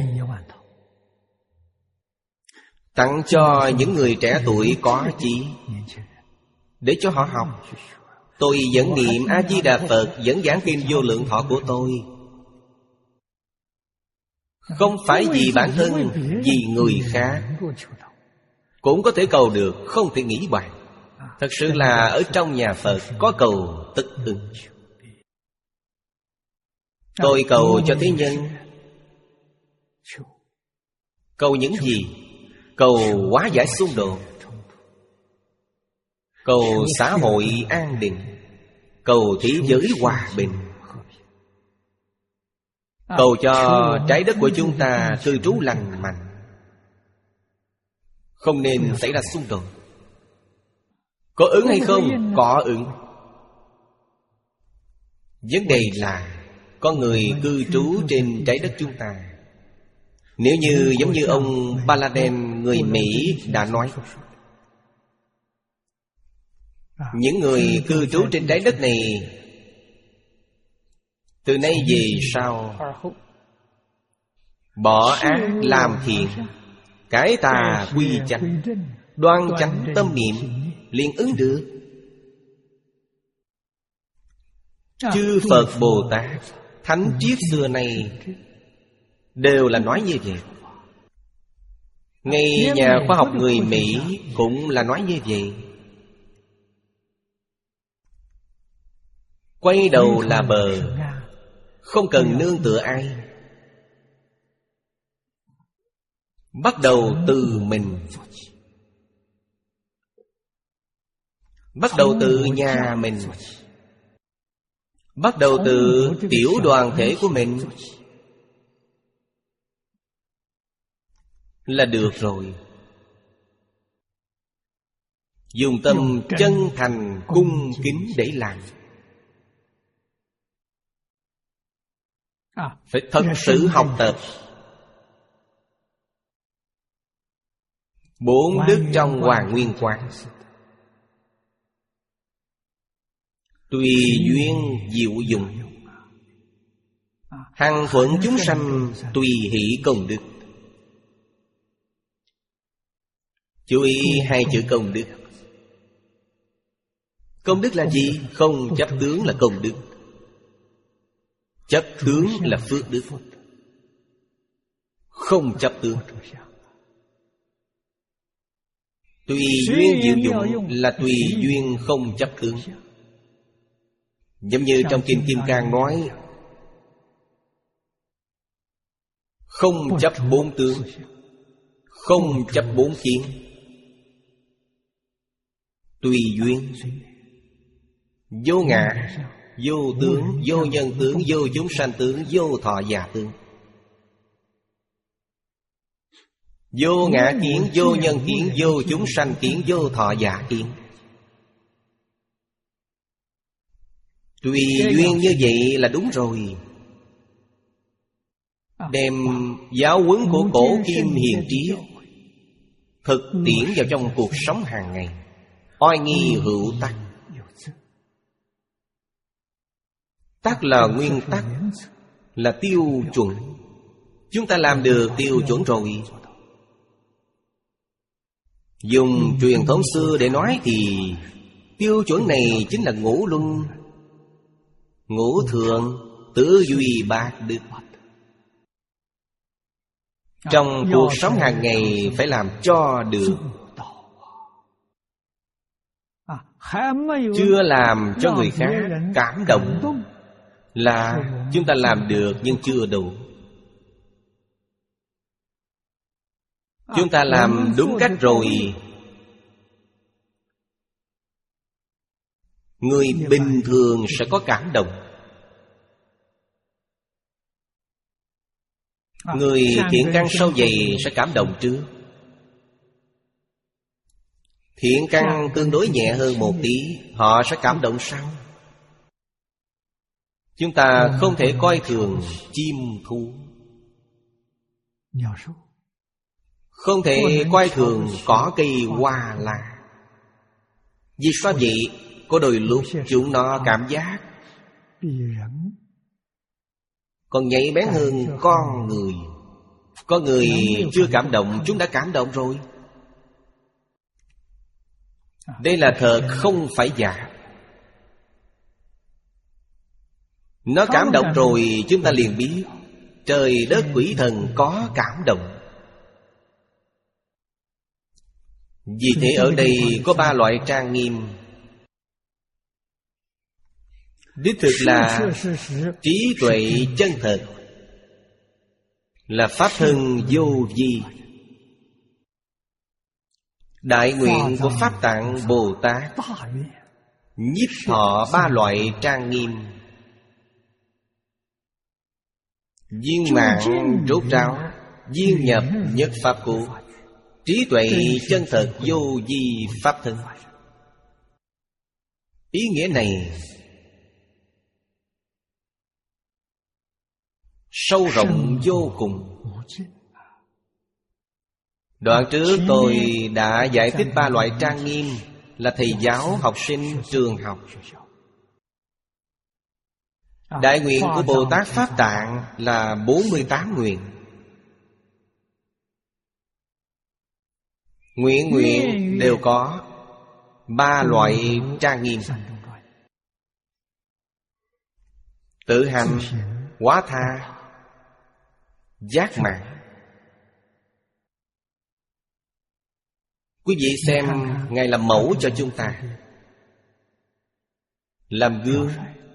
tặng cho những người trẻ tuổi có chí, để cho họ học. Tôi vẫn niệm A-di-đà Phật, vẫn giảng kinh Vô Lượng Thọ của tôi. Không phải vì bản thân, vì người khác cũng có thể cầu được, không thể nghĩ bàn. Thật sự là ở trong nhà Phật có cầu tất ứng. Tôi cầu cho thế nhân. Cầu những gì? Cầu hóa giải xung đột, cầu xã hội an định, cầu thế giới hòa bình, cầu cho trái đất của chúng ta cư trú lành mạnh, không nên xảy ra xung đột. Có ứng hay không? Có ứng. Vấn đề là có người cư trú trên trái đất chúng ta. Nếu như giống như ông Paladin người Mỹ đã nói, những người cư trú trên trái đất này từ nay về sau bỏ ác làm thiện, cải tà quy chánh, đoan chánh tâm niệm, liền ứng được. Chư Phật Bồ Tát, Thánh triết xưa này đều là nói như vậy. Ngay nhà khoa học người Mỹ cũng là nói như vậy. Quay đầu là bờ, không cần nương tựa ai. Bắt đầu từ mình, bắt đầu từ nhà mình, bắt đầu từ tiểu đoàn thể của mình là được rồi. Dùng tâm chân thành cung kính để làm. Phải thật sự học tập bốn đức trong Hoàn Nguyên Quán. Tùy duyên diệu dụng, hằng thuận chúng sanh, tùy hỷ công đức. Chú ý hai chữ công đức. Công đức là gì? Không chấp tướng là công đức, chấp tướng là phước đức. Không chấp tướng. Tùy duyên diệu dụng là tùy duyên không chấp tướng. Giống như trong Kinh Kim Cang nói, không chấp bốn tướng, không chấp bốn kiến, tùy duyên, vô ngã, vô tướng, vô nhân tướng, vô chúng sanh tướng, vô thọ già tướng. Vô ngã kiến, vô nhân kiến, vô chúng sanh kiến, vô thọ già kiến. Tùy duyên như vậy là đúng rồi. Đem giáo huấn của cổ kim hiền triết thực tiễn vào trong cuộc sống hàng ngày. Oai nghi hữu tắc. Tắc là nguyên tắc, là tiêu chuẩn. Chúng ta làm được tiêu chuẩn rồi. Dùng truyền thống xưa để nói thì tiêu chuẩn này chính là ngũ luân, ngũ thượng, tứ duy bát đức. Trong cuộc sống hàng ngày phải làm cho được. Chưa làm cho người khác cảm động là chúng ta làm được nhưng chưa đủ. Chúng ta làm đúng cách rồi, người bình thường sẽ có cảm động. Người thiện căn sâu dày sẽ cảm động trước. Thiện căn tương đối nhẹ hơn một tí, họ sẽ cảm động sau. Chúng ta không thể coi thường chim thú, không thể coi thường cỏ cây hoa lá. Vì sao vậy? Có đôi lúc chúng nó cảm giác còn nhạy bén hơn con người. Có người chưa cảm động, chúng đã cảm động rồi. Đây là thật, không phải giả. Nó cảm động rồi, chúng ta liền biết trời đất quỷ thần có cảm động. Vì thế ở đây có ba loại trang nghiêm. Đích thực là trí tuệ chân thật, là pháp thân vô vi. Đại nguyện của Pháp Tạng Bồ Tát nhiếp thọ ba loại trang nghiêm. Viên mạng rốt ráo, viên nhập nhất pháp cụ. Trí tuệ chân thật vô vi pháp thân. Ý nghĩa này sâu rộng vô cùng. Đoạn trước tôi đã giải thích ba loại trang nghiêm là thầy giáo, học sinh, trường học. Đại nguyện của Bồ Tát Pháp Tạng là bốn mươi tám nguyện. Nguyện nguyện đều có ba loại trang nghiêm: tự hành, quá tha, giác mạng. Quý vị xem, Ngài làm mẫu cho chúng ta, làm gương,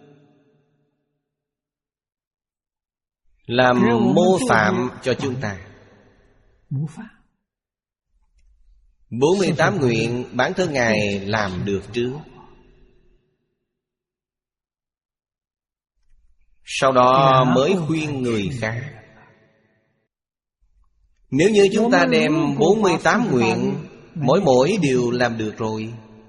làm mô phạm cho chúng ta. Bốn mươi tám nguyện bản thân Ngài làm được trước. Sau đó mới khuyên người khác. Nếu như chúng ta đem bốn mươi tám nguyện mỗi mỗi đều làm được rồi,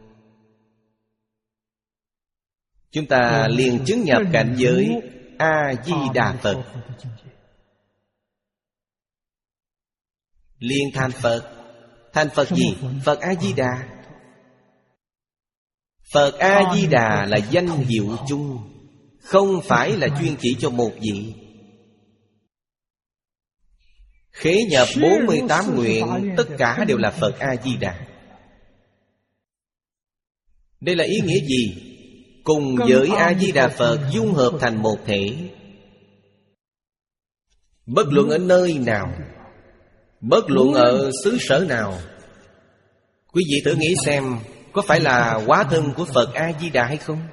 chúng ta liền chứng nhập cảnh giới A-di-đà Phật, liền thành Phật. Thành Phật gì? Phật A-di-đà. Phật A-di-đà là danh hiệu chung, không phải là chuyên chỉ cho một vị. Khế nhập bốn mươi tám nguyện, tất cả đều là Phật A-di-đà. Đây là ý nghĩa gì? Cùng với A-di-đà Phật dung hợp thành một thể. Bất luận ở nơi nào, bất luận ở xứ sở nào, quý vị thử nghĩ xem, có phải là hóa thân của Phật A-di-đà hay không?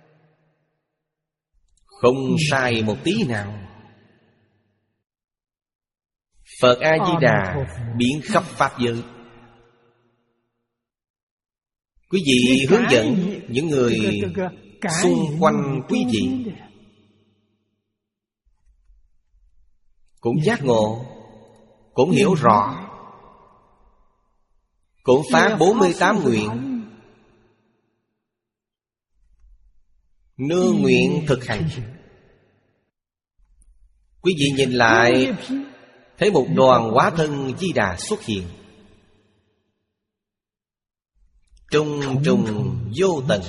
Không sai một tí nào. Phật A-di-đà biến khắp Pháp giới. Quý vị hướng dẫn những người xung quanh quý vị cũng giác ngộ, cũng hiểu rõ, cũng phá bốn mươi tám nguyện, nương nguyện thực hành. Quý vị nhìn lại, thấy một đoàn hóa thân Di Đà xuất hiện, trùng trùng vô tận.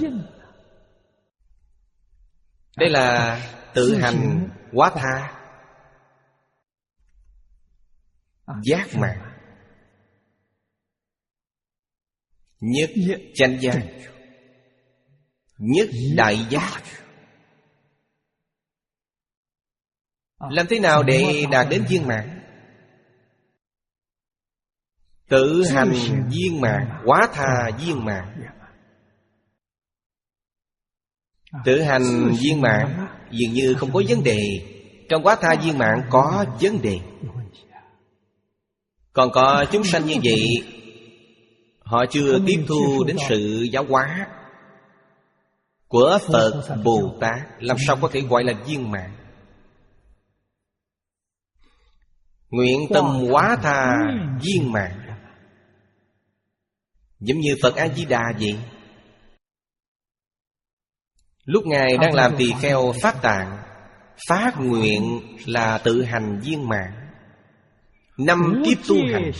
Đây là tự hành, quá tha, giác mạng, nhất chánh giác, nhất đại giác. Làm thế nào để đạt đến viên mãn? Tự hành viên mãn, quá tha viên mãn. Tự hành viên mãn dường như không có vấn đề. Trong quá tha viên mãn có vấn đề. Còn có chúng sanh như vậy, họ chưa tiếp thu đến sự giáo hóa của Phật Bồ Tát, làm sao có thể gọi là viên mãn? Nguyện tâm quá tha viên mãn, giống như Phật A-di-đà vậy. Lúc Ngài đang làm tỳ kheo Pháp Tạng, phát nguyện là tự hành viên mãn. Năm kiếp tu hành,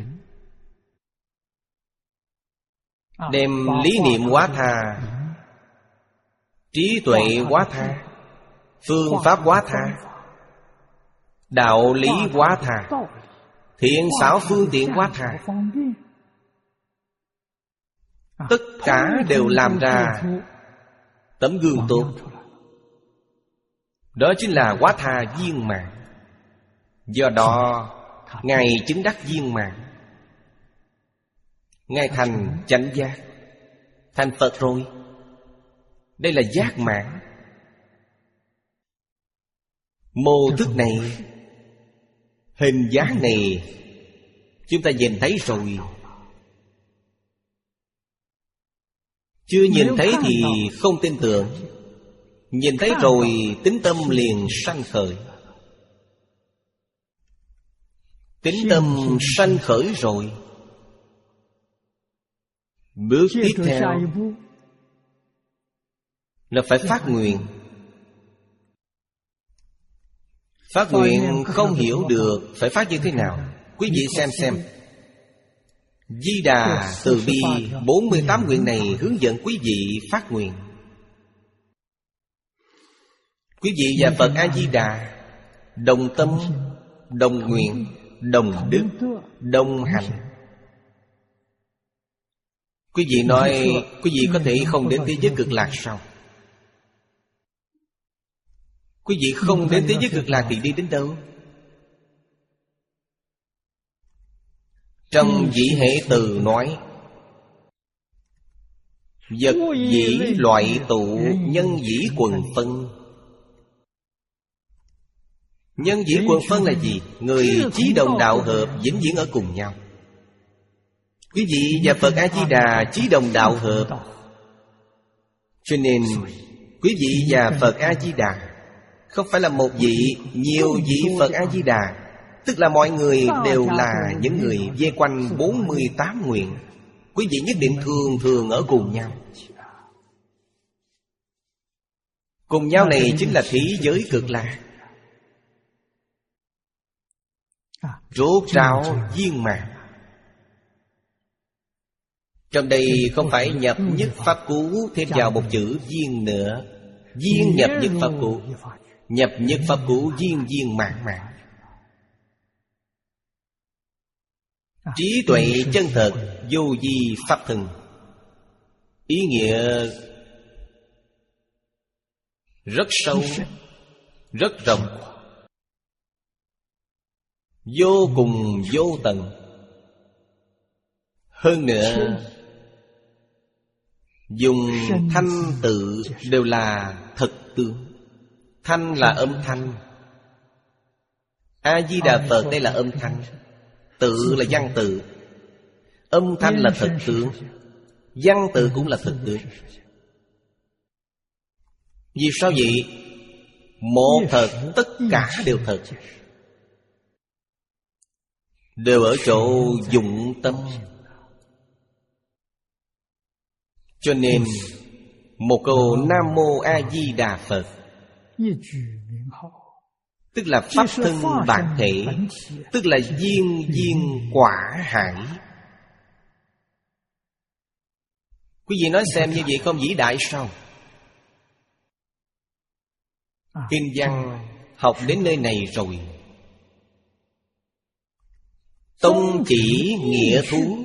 đem lý niệm hóa tha, trí tuệ hóa tha, phương pháp hóa tha, đạo lý hóa tha, thiện xảo phương tiện hóa tha, tất cả đều làm ra tấm gương tốt. Đó chính là hóa tha viên mãn. Do đó Ngài chứng đắc viên mãn. Ngài thành chánh giác, thành Phật rồi. Đây là giác mãn. Mô thức này, hình dáng này chúng ta nhìn thấy rồi. Chưa nhìn thấy thì không tin tưởng. Nhìn thấy rồi tín tâm liền sanh khởi. Tín tâm sanh khởi rồi, bước tiếp theo là phải phát nguyện. Phát nguyện không hiểu được phải phát như thế nào. Quý vị xem xem Di Đà Từ Bi bốn mươi tám nguyện này hướng dẫn quý vị phát nguyện. Quý vị và Phật A-di-đà đồng tâm, đồng nguyện, đồng đức, đồng hành. Quý vị nói quý vị có thể không đến thế giới cực lạc sao? Quý vị không đến thế giới cực lạc thì đi đến đâu? Trong Dĩ Hệ Từ nói: vật dĩ loại tụ, nhân dĩ quần phân. Nhân dĩ quần phân là gì? Người chí đồng đạo hợp, vĩnh viễn ở cùng nhau. Quý vị và Phật A-di-đà chí đồng đạo hợp, cho nên quý vị và Phật A-di-đà không phải là một vị, nhiều vị Phật A-di-đà. Tức là mọi người đều là những người vây quanh bốn mươi tám nguyện. Quý vị nhất định thường thường ở cùng nhau. Cùng nhau này chính là thế giới cực lạc. Rốt ráo viên mãn. Trong đây không phải nhập nhất pháp cú thêm vào một chữ viên nữa. Viên nhập nhất pháp cú. Nhập nhất pháp cú viên viên mãn mãn. Trí tuệ chân thật, vô vi pháp thân. Ý nghĩa rất sâu, rất rộng, vô cùng vô tận. Hơn nữa dùng thanh tự đều là thực tướng. Thanh là âm thanh, A-di-đà Phật đây là âm thanh, tự là văn tự. Âm thanh là thực tướng, văn tự cũng là thực tướng. Vì sao vậy? Một thật, tất cả đều thật. Đều ở chỗ dụng tâm. Cho nên một câu Nam Mô A Di Đà Phật tức là pháp thân bản thể, tức là viên viên quả hải. Quý vị nói xem như vậy không vĩ đại sao? Kinh văn học đến nơi này rồi, tông chỉ nghĩa thú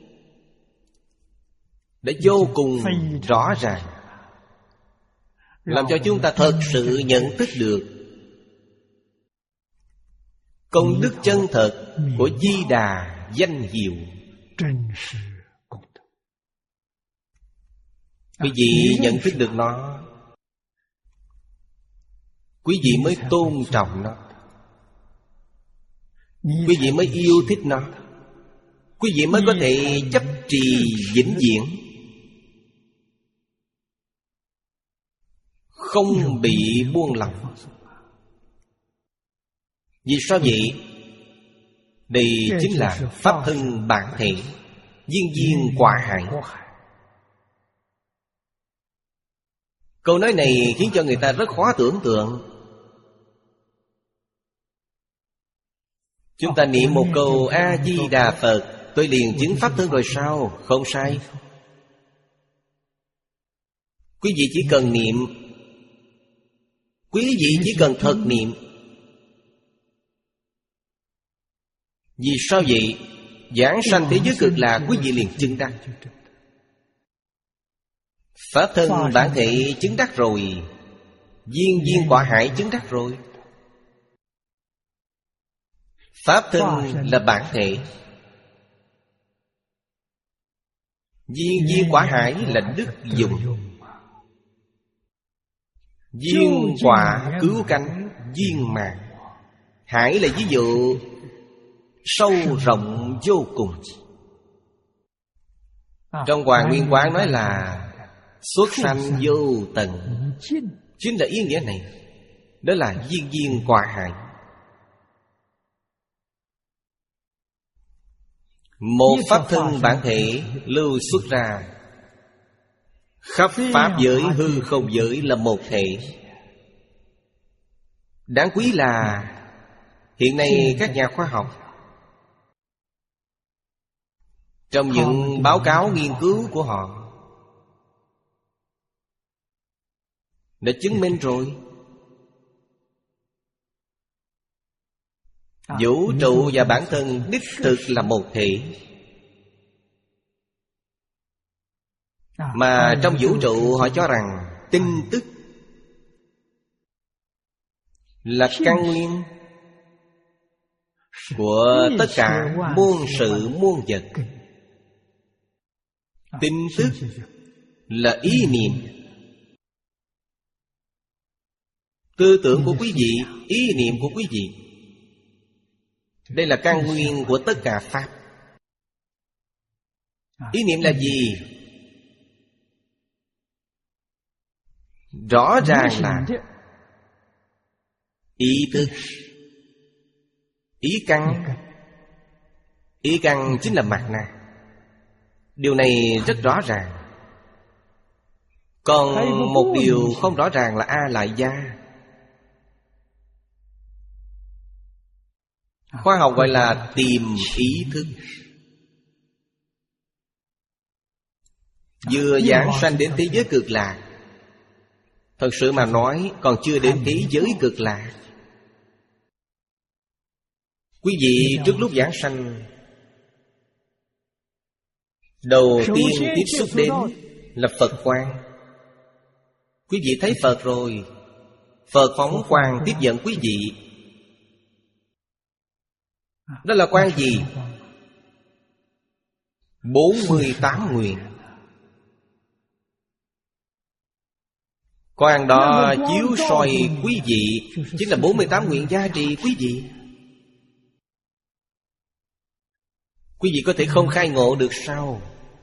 đã vô cùng rõ ràng, làm cho chúng ta thật sự nhận thức được công đức chân thật của Di Đà danh hiệu. Quý vị nhận thức được nó, quý vị mới tôn trọng nó, quý vị mới yêu thích nó, quý vị mới có thể chấp trì vĩnh viễn, không bị buông lỏng. Vì sao vậy? Đây chính là pháp thân bản thể, viên viên quả hải. Câu nói này khiến cho người ta rất khó tưởng tượng. Chúng ta niệm một câu A-di-đà Phật, tôi liền chứng pháp thân rồi sao? Không sai. Quý vị chỉ cần niệm, quý vị chỉ cần thật niệm. Vì sao vậy? Giảng sanh thế giới cực lạc, quý vị liền chứng đắc. Pháp thân bản thể chứng đắc rồi, viên viên quả hải chứng đắc rồi. Pháp thân là bản thể, viên viên quả hải là đức dụng. Viên quả cứu cánh viên mạng. Hải là ví dụ sâu rộng vô cùng. Trong Hoàng Nguyên Quán nói là xuất sanh vô tận, chính là ý nghĩa này. Đó là viên viên quả hải. Một pháp thân bản thể lưu xuất ra, khắp pháp giới hư không giới là một thể. Đáng quý là hiện nay các nhà khoa học trong những báo cáo nghiên cứu của họ đã chứng minh rồi. Vũ trụ và bản thân đích thực là một thể. Mà trong vũ trụ họ cho rằng tin tức là căn nguyên của tất cả muôn sự muôn vật. Tin tức là ý niệm, tư tưởng của quý vị, ý niệm của quý vị. Đây là căn nguyên của tất cả pháp. Ý niệm là gì? Rõ ràng là ý thức. Ý căn. Ý căn chính là mạt na. Điều này rất rõ ràng. Còn một điều không rõ ràng là A lại gia. Khoa học gọi là tìm ý thức. Vừa giảng sanh đến thế giới cực lạc, thật sự mà nói còn chưa đến thế giới cực lạc. Quý vị trước lúc giảng sanh, đầu tiên tiếp xúc đến là Phật quang. Quý vị thấy Phật rồi, Phật phóng quang tiếp dẫn quý vị. Đó là quang gì? bốn mươi tám nguyện. Quang đó chiếu soi quý vị, chính là bốn mươi tám nguyện gia trì quý vị. Quý vị có thể không khai ngộ được sao?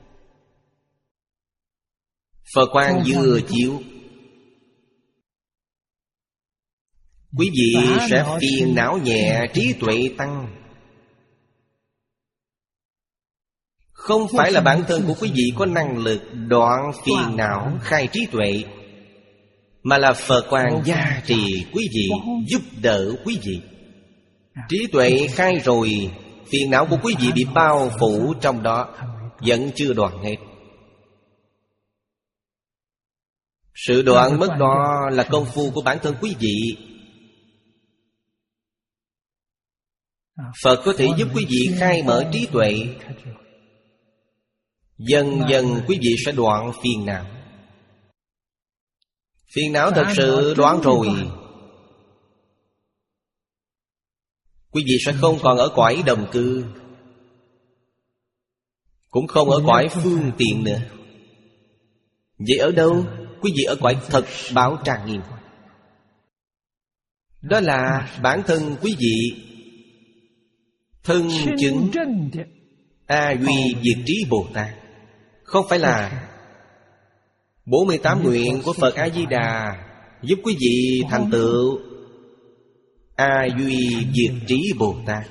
Phật quang vừa chiếu, quý vị sẽ phiền não nhẹ, trí tuệ tăng. Không phải là bản thân của quý vị có năng lực đoạn phiền não, khai trí tuệ, mà là Phật quang gia trì quý vị, giúp đỡ quý vị. Trí tuệ khai rồi, phiền não của quý vị bị bao phủ trong đó, vẫn chưa đoạn hết. Sự đoạn mất đó là công phu của bản thân quý vị. Phật có thể giúp quý vị khai mở trí tuệ. Dần dần quý vị sẽ đoạn phiền não. Phiền não thật sự đoạn rồi, quý vị sẽ không còn ở cõi đồng cư, cũng không ở cõi phương tiện nữa. Vậy ở đâu? Quý vị ở cõi thật bảo trang nghiêm. Đó là bản thân quý vị thân chứng A Duy Diệt Trí Bồ Tát. Không phải là bốn mươi tám nguyện của Phật A-di-đà giúp quý vị thành tựu A Duy Diệt Trí Bồ Tát.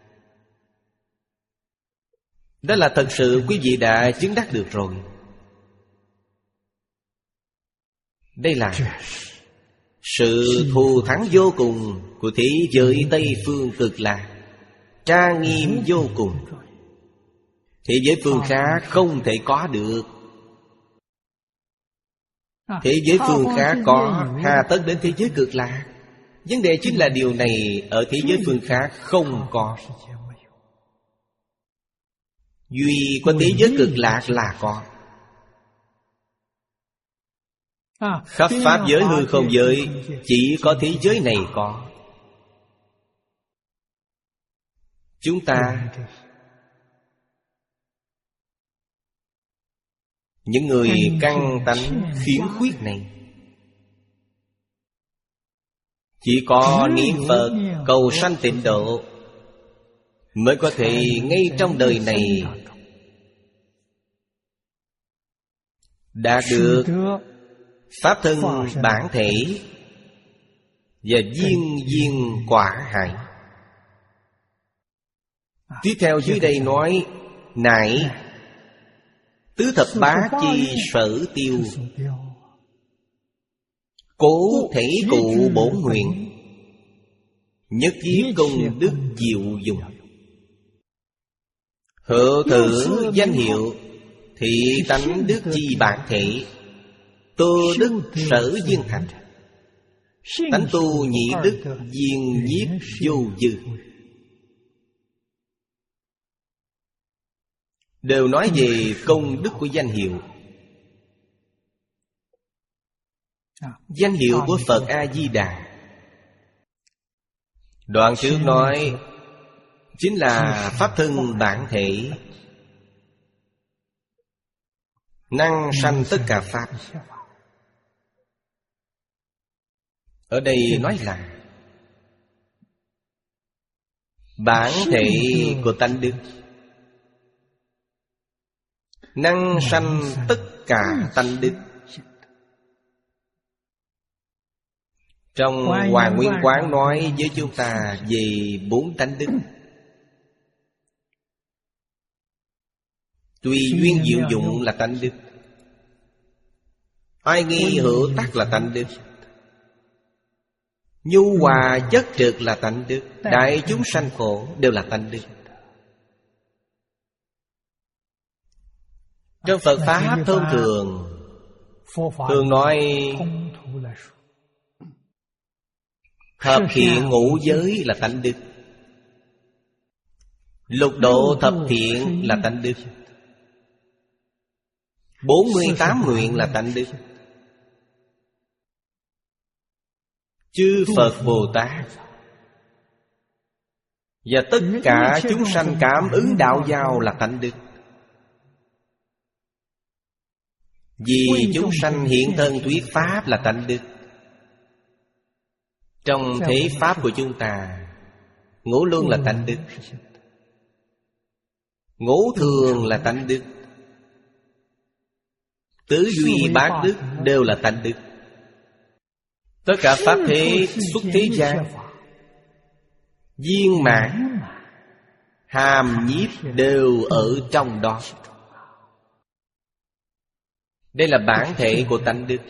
Đó là thật sự quý vị đã chứng đắc được rồi. Đây là sự thù thắng vô cùng của thế giới Tây Phương Cực Lạc, trang nghiêm vô cùng. Thế giới phương khác không thể có được. Thế giới phương khác có, hà tất đến thế giới Cực Lạc? Vấn đề chính là điều này ở thế giới phương khác không có. Duy có thế giới Cực Lạc là có. Khắp pháp giới hư không giới chỉ có thế giới này có. Chúng ta, những người căn tánh khiếm khuyết này, chỉ có niệm Phật cầu sanh tịnh độ mới có thể ngay trong đời này đạt được pháp thân bản thể và viên viên quả hải. Tiếp theo dưới đây nói: nại tứ thập bá chi sở tiêu, cố thể cụ bổn nguyện, nhất thiết công đức diệu dùng. Hữu thử danh hiệu thị tánh đức chi bản thể, tu đức sở viên thành, tánh tu nhị đức viên nhiếp vô dư. Đều nói về công đức của danh hiệu. Danh hiệu của Phật A-di-đà, đoạn trước nói chính là pháp thân bản thể, năng sanh tất cả pháp. Ở đây nói là bản thể của tánh đức, năng sanh tất cả tánh đức. Trong Hoàng Nguyên Quán nói với chúng ta về bốn tánh đức: tùy duyên diệu dụng là tánh đức, ai nghi hữu tắc là tánh đức, nhu hòa chất trực là tánh đức, đại chúng sanh khổ đều là tánh đức. Trong Phật Pháp thông thường thường nói thập thiện ngũ giới là tánh đức, lục độ thập thiện là tánh đức, bốn mươi tám nguyện là tánh đức. Chư Phật Bồ Tát và tất cả chúng sanh cảm ứng đạo giao là tánh đức. Vì chúng sanh hiện thân thuyết pháp là tánh đức. Trong thế pháp của chúng ta, ngũ luân là tánh đức, ngũ thường là tánh đức, tứ duy bát đức đều là tánh đức. Tất cả pháp thế xuất thế gian, viên mãn hàm nhiếp đều ở trong đó. Đây là bản thể của tánh đức.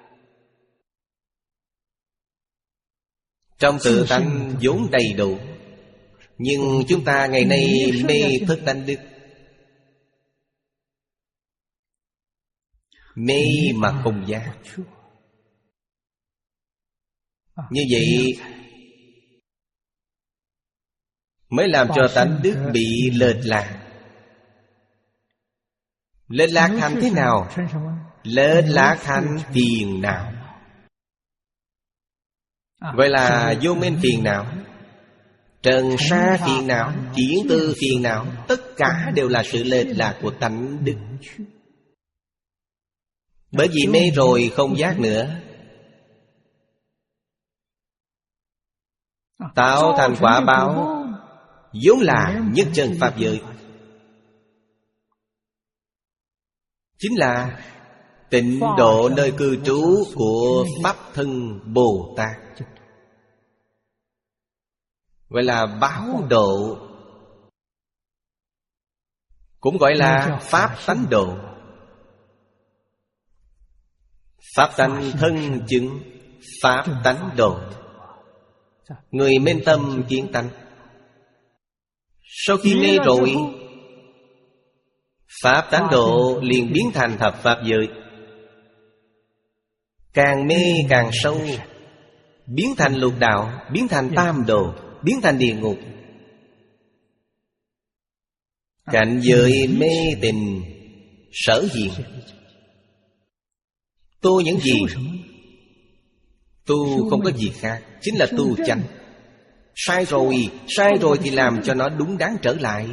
Trong tự tánh vốn đầy đủ, nhưng chúng ta ngày nay mê thức tánh đức, mê mà không giác. Như vậy mới làm cho tánh đức bị lệch lạc. Lệch lạc thành thế nào? Lệch lạc thành phiền não. Vậy là vô minh phiền não, trần sa phiền não, chuyển tư phiền não, tất cả đều là sự lệch lạc của tánh đức. Bởi vì mê rồi không giác nữa, tạo thành quả báo vốn là nhất chân pháp giới, chính là tịnh độ nơi cư trú của pháp thân Bồ Tát. Gọi là báo độ, cũng gọi là pháp tánh độ. Pháp tánh thân chứng, pháp tánh độ. Người minh tâm kiến tánh. Sau khi mê rồi, pháp tánh độ liền biến thành thập pháp giới. Càng mê càng sâu, biến thành lục đạo, biến thành tam đồ, biến thành địa ngục. Cảnh giới mê tình sở hiện. Tu những gì? Tu không có gì khác, chính là tu chánh. Sai rồi, sai rồi thì làm cho nó đúng đắn trở lại.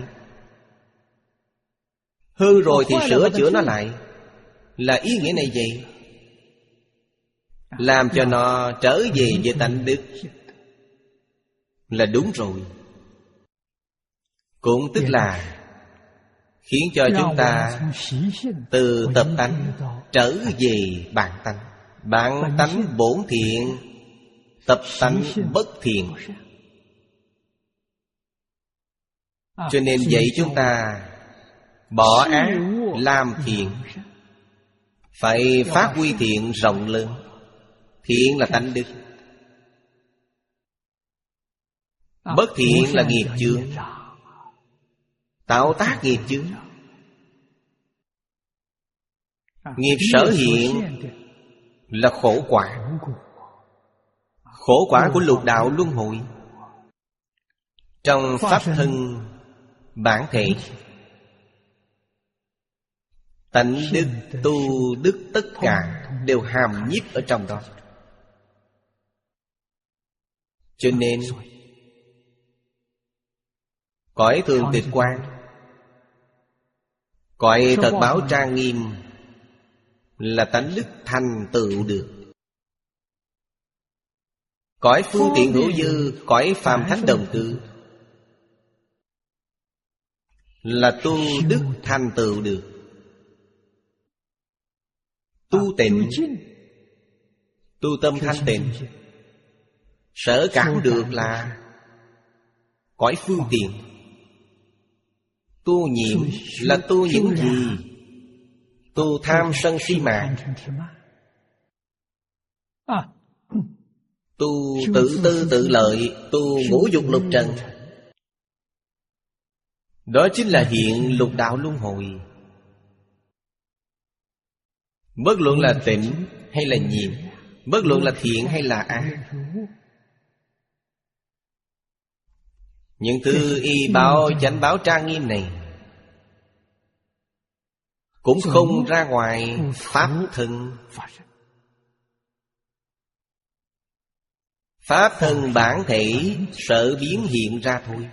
Hư rồi thì sửa chữa nó lại. Là ý nghĩa này vậy. Làm cho nó trở về với tánh đức là đúng rồi. Cũng tức là khiến cho chúng ta từ tập tánh trở về bản tánh. Bản tánh bổn thiện, tập tánh bất thiện. Cho nên dạy chúng ta bỏ ác làm thiện, phải phát huy thiện rộng lớn. Thiện là tánh đức, bất thiện là nghiệp chướng, tạo tác nghiệp chướng. Nghiệp sở hiện là khổ quả. Khổ quả của lục đạo luân hồi. Trong pháp thân bản thể, tánh đức, tu đức tất cả đều hàm nhiếp ở trong đó. Cho nên cõi thường tịch quan, cõi thật báo trang nghiêm là tánh đức thành tựu được. Cõi phương tiện hữu dư, cõi phàm thánh đồng cư là tu đức thành tựu được. Tu tịnh, tu tâm thanh tịnh, sở cảm được là cõi phương tiện. Tu nhiệm là tu những gì? Tu tham sân si mạng, tu tự tư tự lợi, tu ngũ dục lục trần. Đó chính là hiện lục đạo luân hồi. Bất luận là tịnh hay là nhiễm, bất luận là thiện hay là ác, những thứ y báo chánh báo trang nghiêm này cũng không ra ngoài pháp thân. Pháp thân bản thể sở biến hiện ra thôi.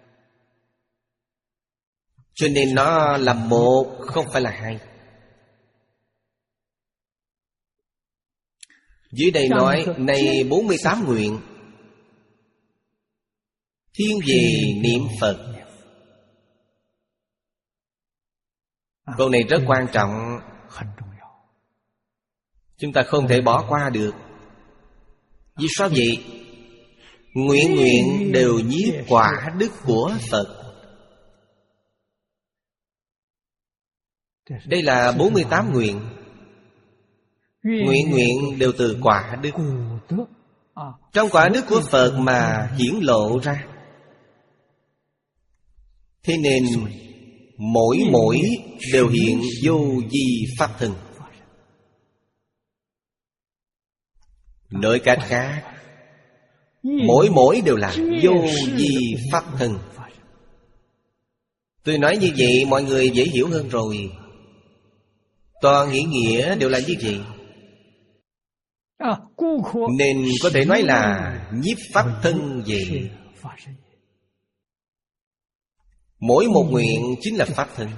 Cho nên nó là một, không phải là hai. Dưới đây nói, này bốn mươi tám nguyện thiên về niệm Phật. Câu này rất quan trọng, chúng ta không thể bỏ qua được. Vì sao vậy? Nguyện nguyện đều nhiếp quả đức của Phật. Đây là bốn mươi tám nguyện. Nguyện nguyện đều từ quả đức. Trong quả đức của Phật mà hiển lộ ra. Thế nên mỗi mỗi đều hiện vô vi pháp thân. Nói cách khác, mỗi mỗi đều là vô vi pháp thân. Tôi nói như vậy mọi người dễ hiểu hơn rồi. Toàn nghĩa nghĩa đều là như vậy. Nên có thể nói là nhiếp pháp thân về. Mỗi một nguyện chính là pháp thân.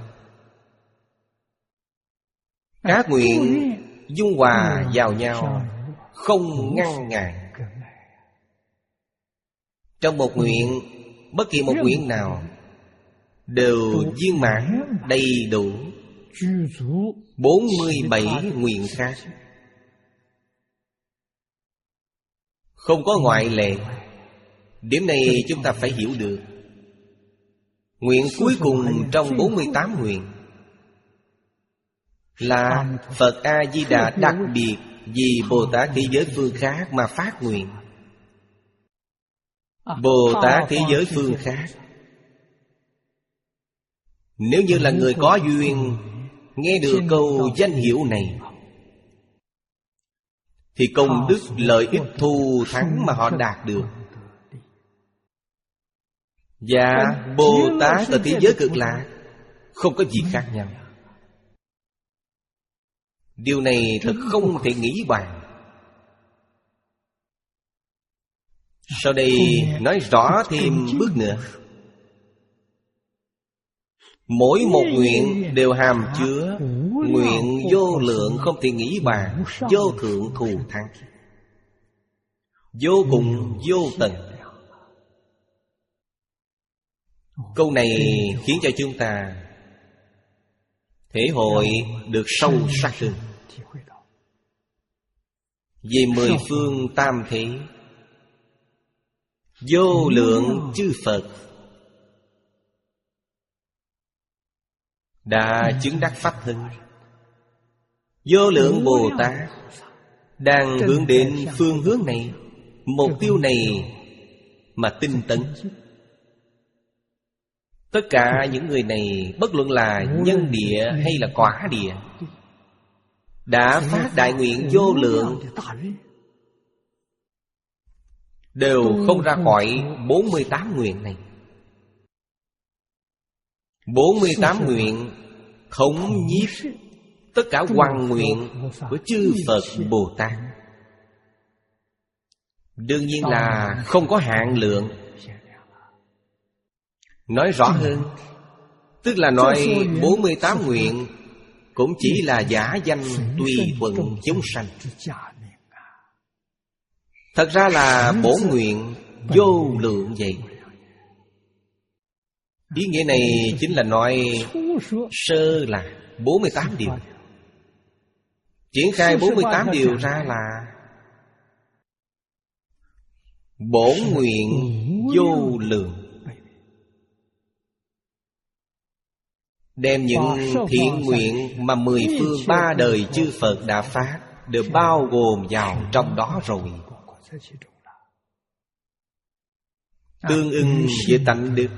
Các nguyện dung hòa vào nhau, không ngăn ngại. Trong một nguyện, bất kỳ một nguyện nào đều viên mãn đầy đủ bốn mươi bảy nguyện khác, không có ngoại lệ. Điểm này chúng ta phải hiểu được. Nguyện cuối cùng trong bốn mươi tám nguyện là Phật A-di-đà đặc biệt vì Bồ Tát thế giới phương khác mà phát nguyện. Bồ Tát thế giới phương khác, nếu như là người có duyên nghe được câu danh hiệu này, thì công đức lợi ích thù thắng mà họ đạt được, và Bồ Tát ở thế giới cực lạc không có gì khác nhau. Điều này thật không thể nghĩ bàn. Sau đây nói rõ thêm bước nữa. Mỗi một nguyện đều hàm chứa nguyện vô lượng không thể nghĩ bàn, vô thượng thù thắng, vô cùng vô tận. Câu này khiến cho chúng ta thể hội được sâu sắc hơn về mười phương tam thế, vô lượng chư Phật đã chứng đắc pháp thân, vô lượng Bồ Tát đang hướng đến phương hướng này, mục tiêu này mà tinh tấn. Tất cả những người này, bất luận là nhân địa hay là quả địa, đã phát đại nguyện vô lượng, đều không ra khỏi bốn mươi tám nguyện này. Bốn mươi tám nguyện thống nhiếp tất cả hoằng nguyện của chư Phật Bồ Tát. Đương nhiên là không có hạn lượng. Nói rõ hơn, tức là nói bốn mươi tám nguyện cũng chỉ là giả danh tùy thuận chúng sanh. Thật ra là bổn nguyện vô lượng vậy. Ý nghĩa này chính là nói sơ là bốn mươi tám điều, triển khai bốn mươi tám điều ra là bổn nguyện vô lượng. Đem những thiện nguyện mà mười phương ba đời chư Phật đã phát đều bao gồm vào trong đó rồi. Tương ưng với tánh đức.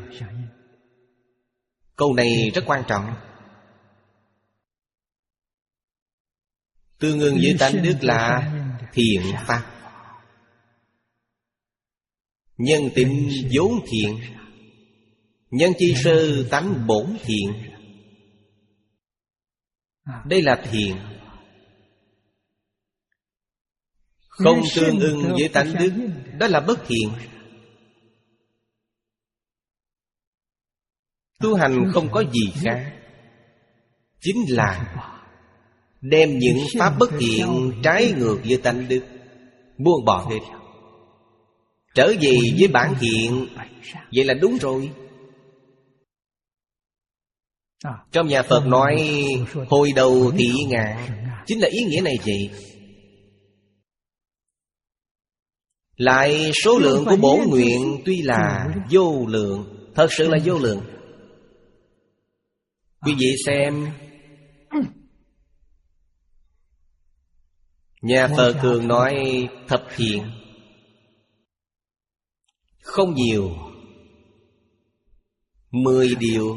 Câu này rất quan trọng. Tương ưng với tánh đức là thiện pháp. Nhân tính vốn thiện, nhân chi sơ tánh bổn thiện. Đây là thiện. Không tương ưng với tánh đức, đó là bất thiện. Tu hành không có gì khác, chính là đem những pháp bất thiện trái ngược với tánh đức buông bỏ hết, trở về với bản thiện. Vậy là đúng rồi. Trong nhà Phật nói hồi đầu thị ngạn, chính là ý nghĩa này vậy. Lại số lượng của bổn nguyện tuy là vô lượng, thật sự là vô lượng. Quý vị xem, nhà Phật thường nói thập thiện, không nhiều, mười điều.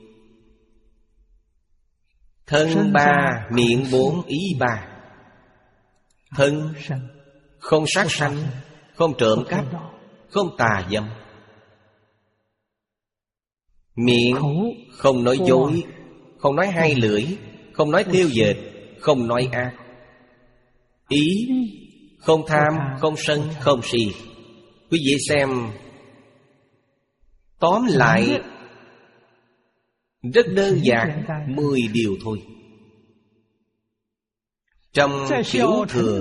Thân ba, miệng bốn, ý ba. Thân không sát sanh, không trộm cắp, không tà dâm. Miệng không nói dối, không nói hai lưỡi, không nói thêu dệt, không nói ác. Ý không tham, không sân, không si. Quý vị xem, tóm lại rất đơn giản, mười điều thôi. Trong tiểu thừa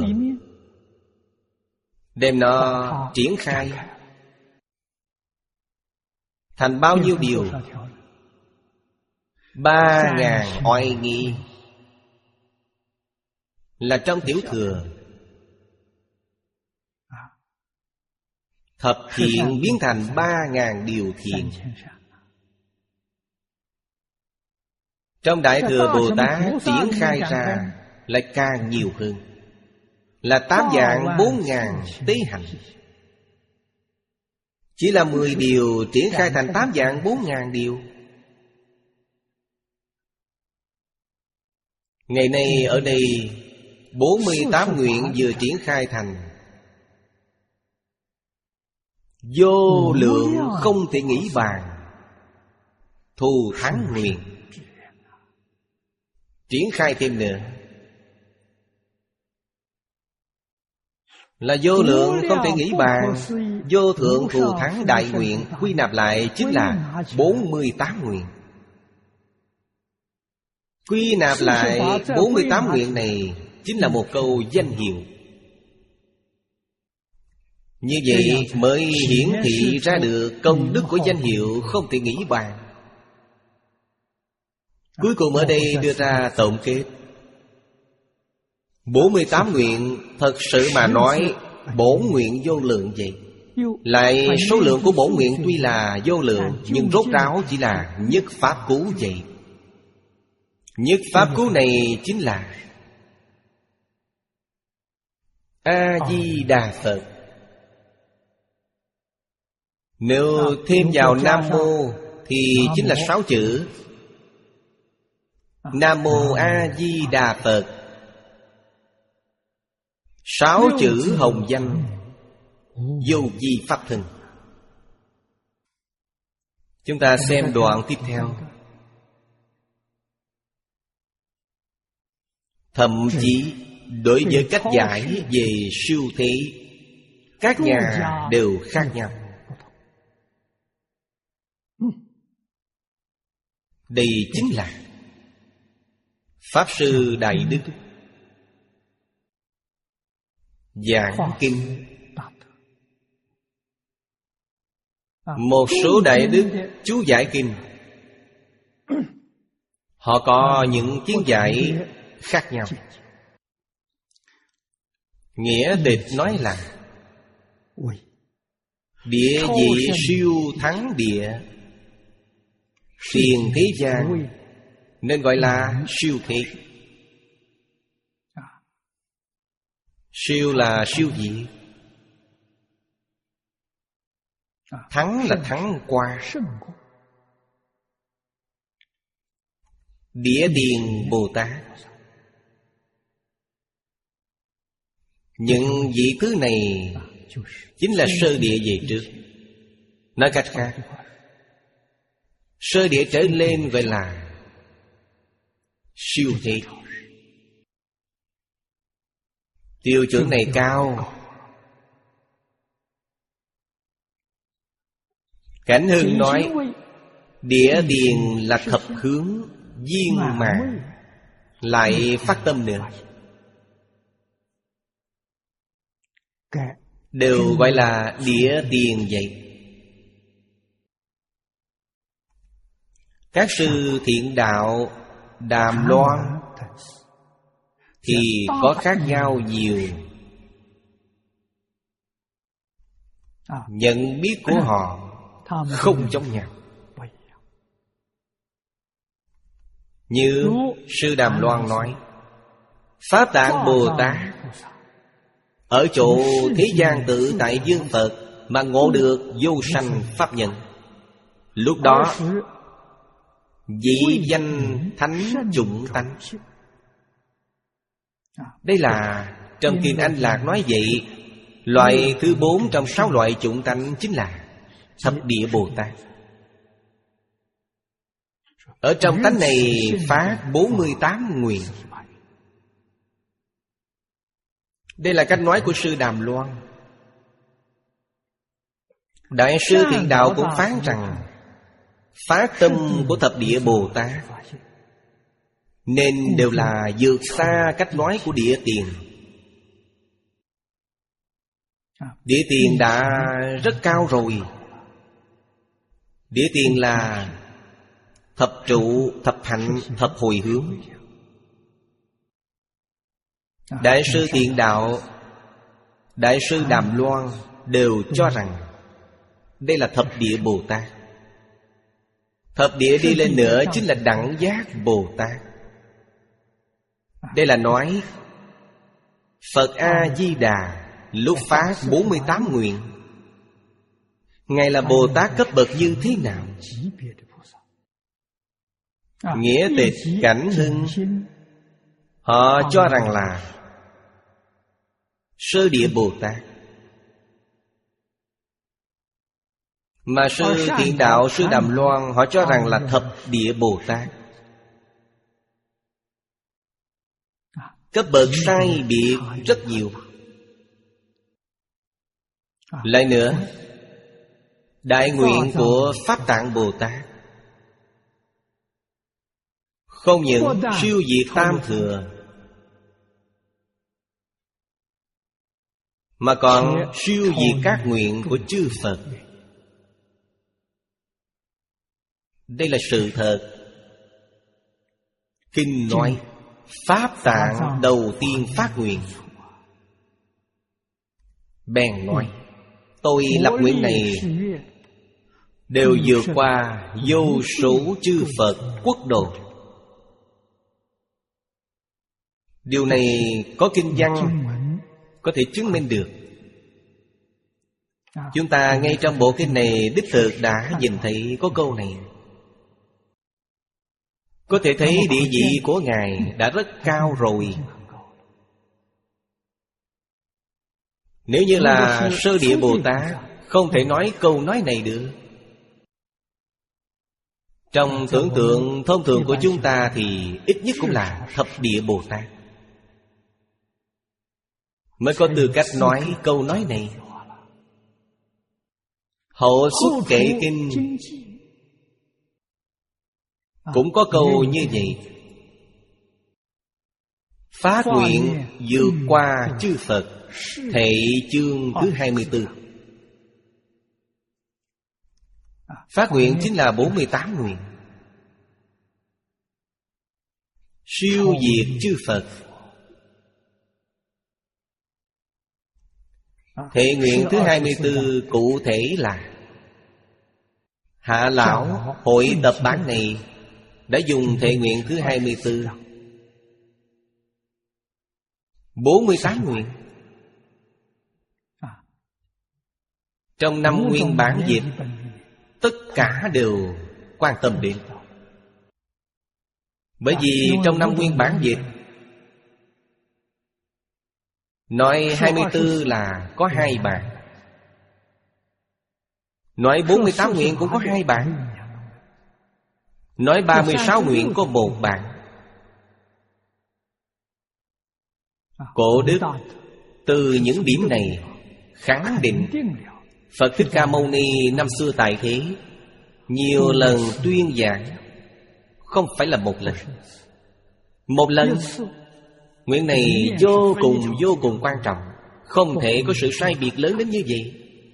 đem nó triển khai thành bao nhiêu điều? Ba ngàn oai nghi là trong tiểu thừa. Thập thiện biến thành ba ngàn điều thiện. Trong Đại Thừa Bồ Tát triển khai ra lại càng nhiều hơn. là tám vạn bốn ngàn tế hạnh. Chỉ là mười điều triển khai thành tám vạn bốn ngàn điều. Ngày nay ở đây bốn mươi tám nguyện vừa triển khai thành vô lượng không thể nghĩ bàn, thù thắng nguyện. Triển khai thêm nữa là vô lượng không thể nghĩ bàn, vô thượng thù thắng đại nguyện. Quy nạp lại chính là bốn mươi tám nguyện. Quy nạp lại bốn mươi tám nguyện này chính là một câu danh hiệu. Như vậy mới hiển thị ra được công đức của danh hiệu không thể nghĩ bàn. Cuối cùng ở đây đưa ra tổng kết. bốn mươi tám nguyện thật sự mà nói bổn nguyện vô lượng vậy. Lại số lượng của bổn nguyện tuy là vô lượng, nhưng rốt ráo chỉ là nhất pháp cú vậy. Nhất pháp cú này chính là A-di-đà Phật. Nếu thêm vào Nam Mô thì chính là sáu chữ Nam Mô A Di Đà Phật. Sáu chữ hồng danh vô vi pháp thân. Chúng ta xem đoạn tiếp theo. Thậm chí đối với cách giải về siêu thế, các nhà đều khác nhau. Đây chính là Pháp Sư Đại Đức giảng kinh. Một số Đại Đức chú giải kinh, họ có những tiếng giải khác nhau. Nghĩa tịch nói là địa vị siêu thắng địa, tiền thế gian, nên gọi là siêu thế. Siêu là siêu việt, thắng là thắng qua. Địa tiền Bồ Tát, những vị thứ này chính là sơ địa về trước. Nói cách khác, sơ địa trở lên gọi là siêu thế. Tiêu chuẩn này cao. Cảnh Hưng nói địa tiền là thập hướng viên mãn, lại phát tâm nữa, đều gọi là địa tiền vậy. Các sư Thiện Đạo, Đàm Loan thì có khác nhau nhiều. Nhận biết của họ không giống nhau. Như sư Đàm Loan nói, Pháp Tạng Bồ Tát ở chỗ thế gian tự tại Dương Phật mà ngộ được vô sanh pháp nhận. Lúc đó vị danh thánh chủng tánh. Đây là trong Kinh Anh Lạc nói vậy. Loại thứ bốn trong sáu loại chủng tánh chính là thập địa Bồ Tát. Ở trong tánh này phát bốn mươi tám nguyện. Đây là cách nói của sư Đàm Loan. Đại sư Thiện Đạo cũng phán rằng phát tâm của thập địa Bồ Tát nên đều là vượt xa cách nói của địa tiền. Địa tiền đã rất cao rồi. Địa tiền là thập trụ, thập hạnh, thập hồi hướng. Đại sư Thiện Đạo, Đại sư Đàm Loan đều cho rằng đây là thập địa Bồ Tát. Thập địa đi lên nữa chính là đẳng giác Bồ Tát. Đây là nói Phật A-di-đà lúc phát bốn mươi tám nguyện, Ngài là Bồ Tát cấp bậc như thế nào? Nghĩa tịch cảnh hưng, họ cho rằng là sơ địa Bồ Tát. Mà sư Thiện Đạo, sư Đàm Loan họ cho rằng là thập địa Bồ Tát. Cấp bậc sai biệt rất nhiều. Lại nữa, đại nguyện của Pháp Tạng Bồ Tát không những siêu diệt tam thừa, mà còn siêu diệt các nguyện của chư Phật. Đây là sự thật. Kinh nói Pháp Tạng đầu tiên phát nguyện, bèn nói tôi lập nguyện này đều vượt qua vô số chư Phật quốc độ. Điều này có kinh văn có thể chứng minh được. Chúng ta ngay trong bộ kinh này đích thực đã nhìn thấy có câu này. Có thể thấy địa vị của Ngài đã rất cao rồi. Nếu như là sơ địa Bồ Tát, không thể nói câu nói này được. Trong tưởng tượng thông thường của chúng ta thì ít nhất cũng là thập địa Bồ Tát mới có tư cách nói câu nói này. Hậu Xuất Kệ Kinh cũng có câu như vậy: phát nguyện vượt qua chư Phật. Thệ chương thứ hai mươi tư. Phát nguyện chính là bốn mươi tám nguyện, siêu diệt chư Phật. Thệ nguyện thứ hai mươi tư cụ thể là Hạ Lão hội tập bản này đã dùng thệ nguyện thứ hai mươi tư. bốn mươi tám nguyện trong năm nguyên bản dịch, tất cả đều quan tâm đến. Bởi vì trong năm nguyên bản dịch nói hai mươi tư là có hai bản, nói bốn mươi tám nguyện cũng có hai bản, nói ba mươi sáu nguyện có một bản. Cổ đức từ những điểm này khẳng định Phật Thích Ca Mâu Ni năm xưa tại thế nhiều lần tuyên giảng, không phải là một lần. Một lần. Nguyện này vô cùng vô cùng quan trọng, không thể có sự sai biệt lớn đến như vậy.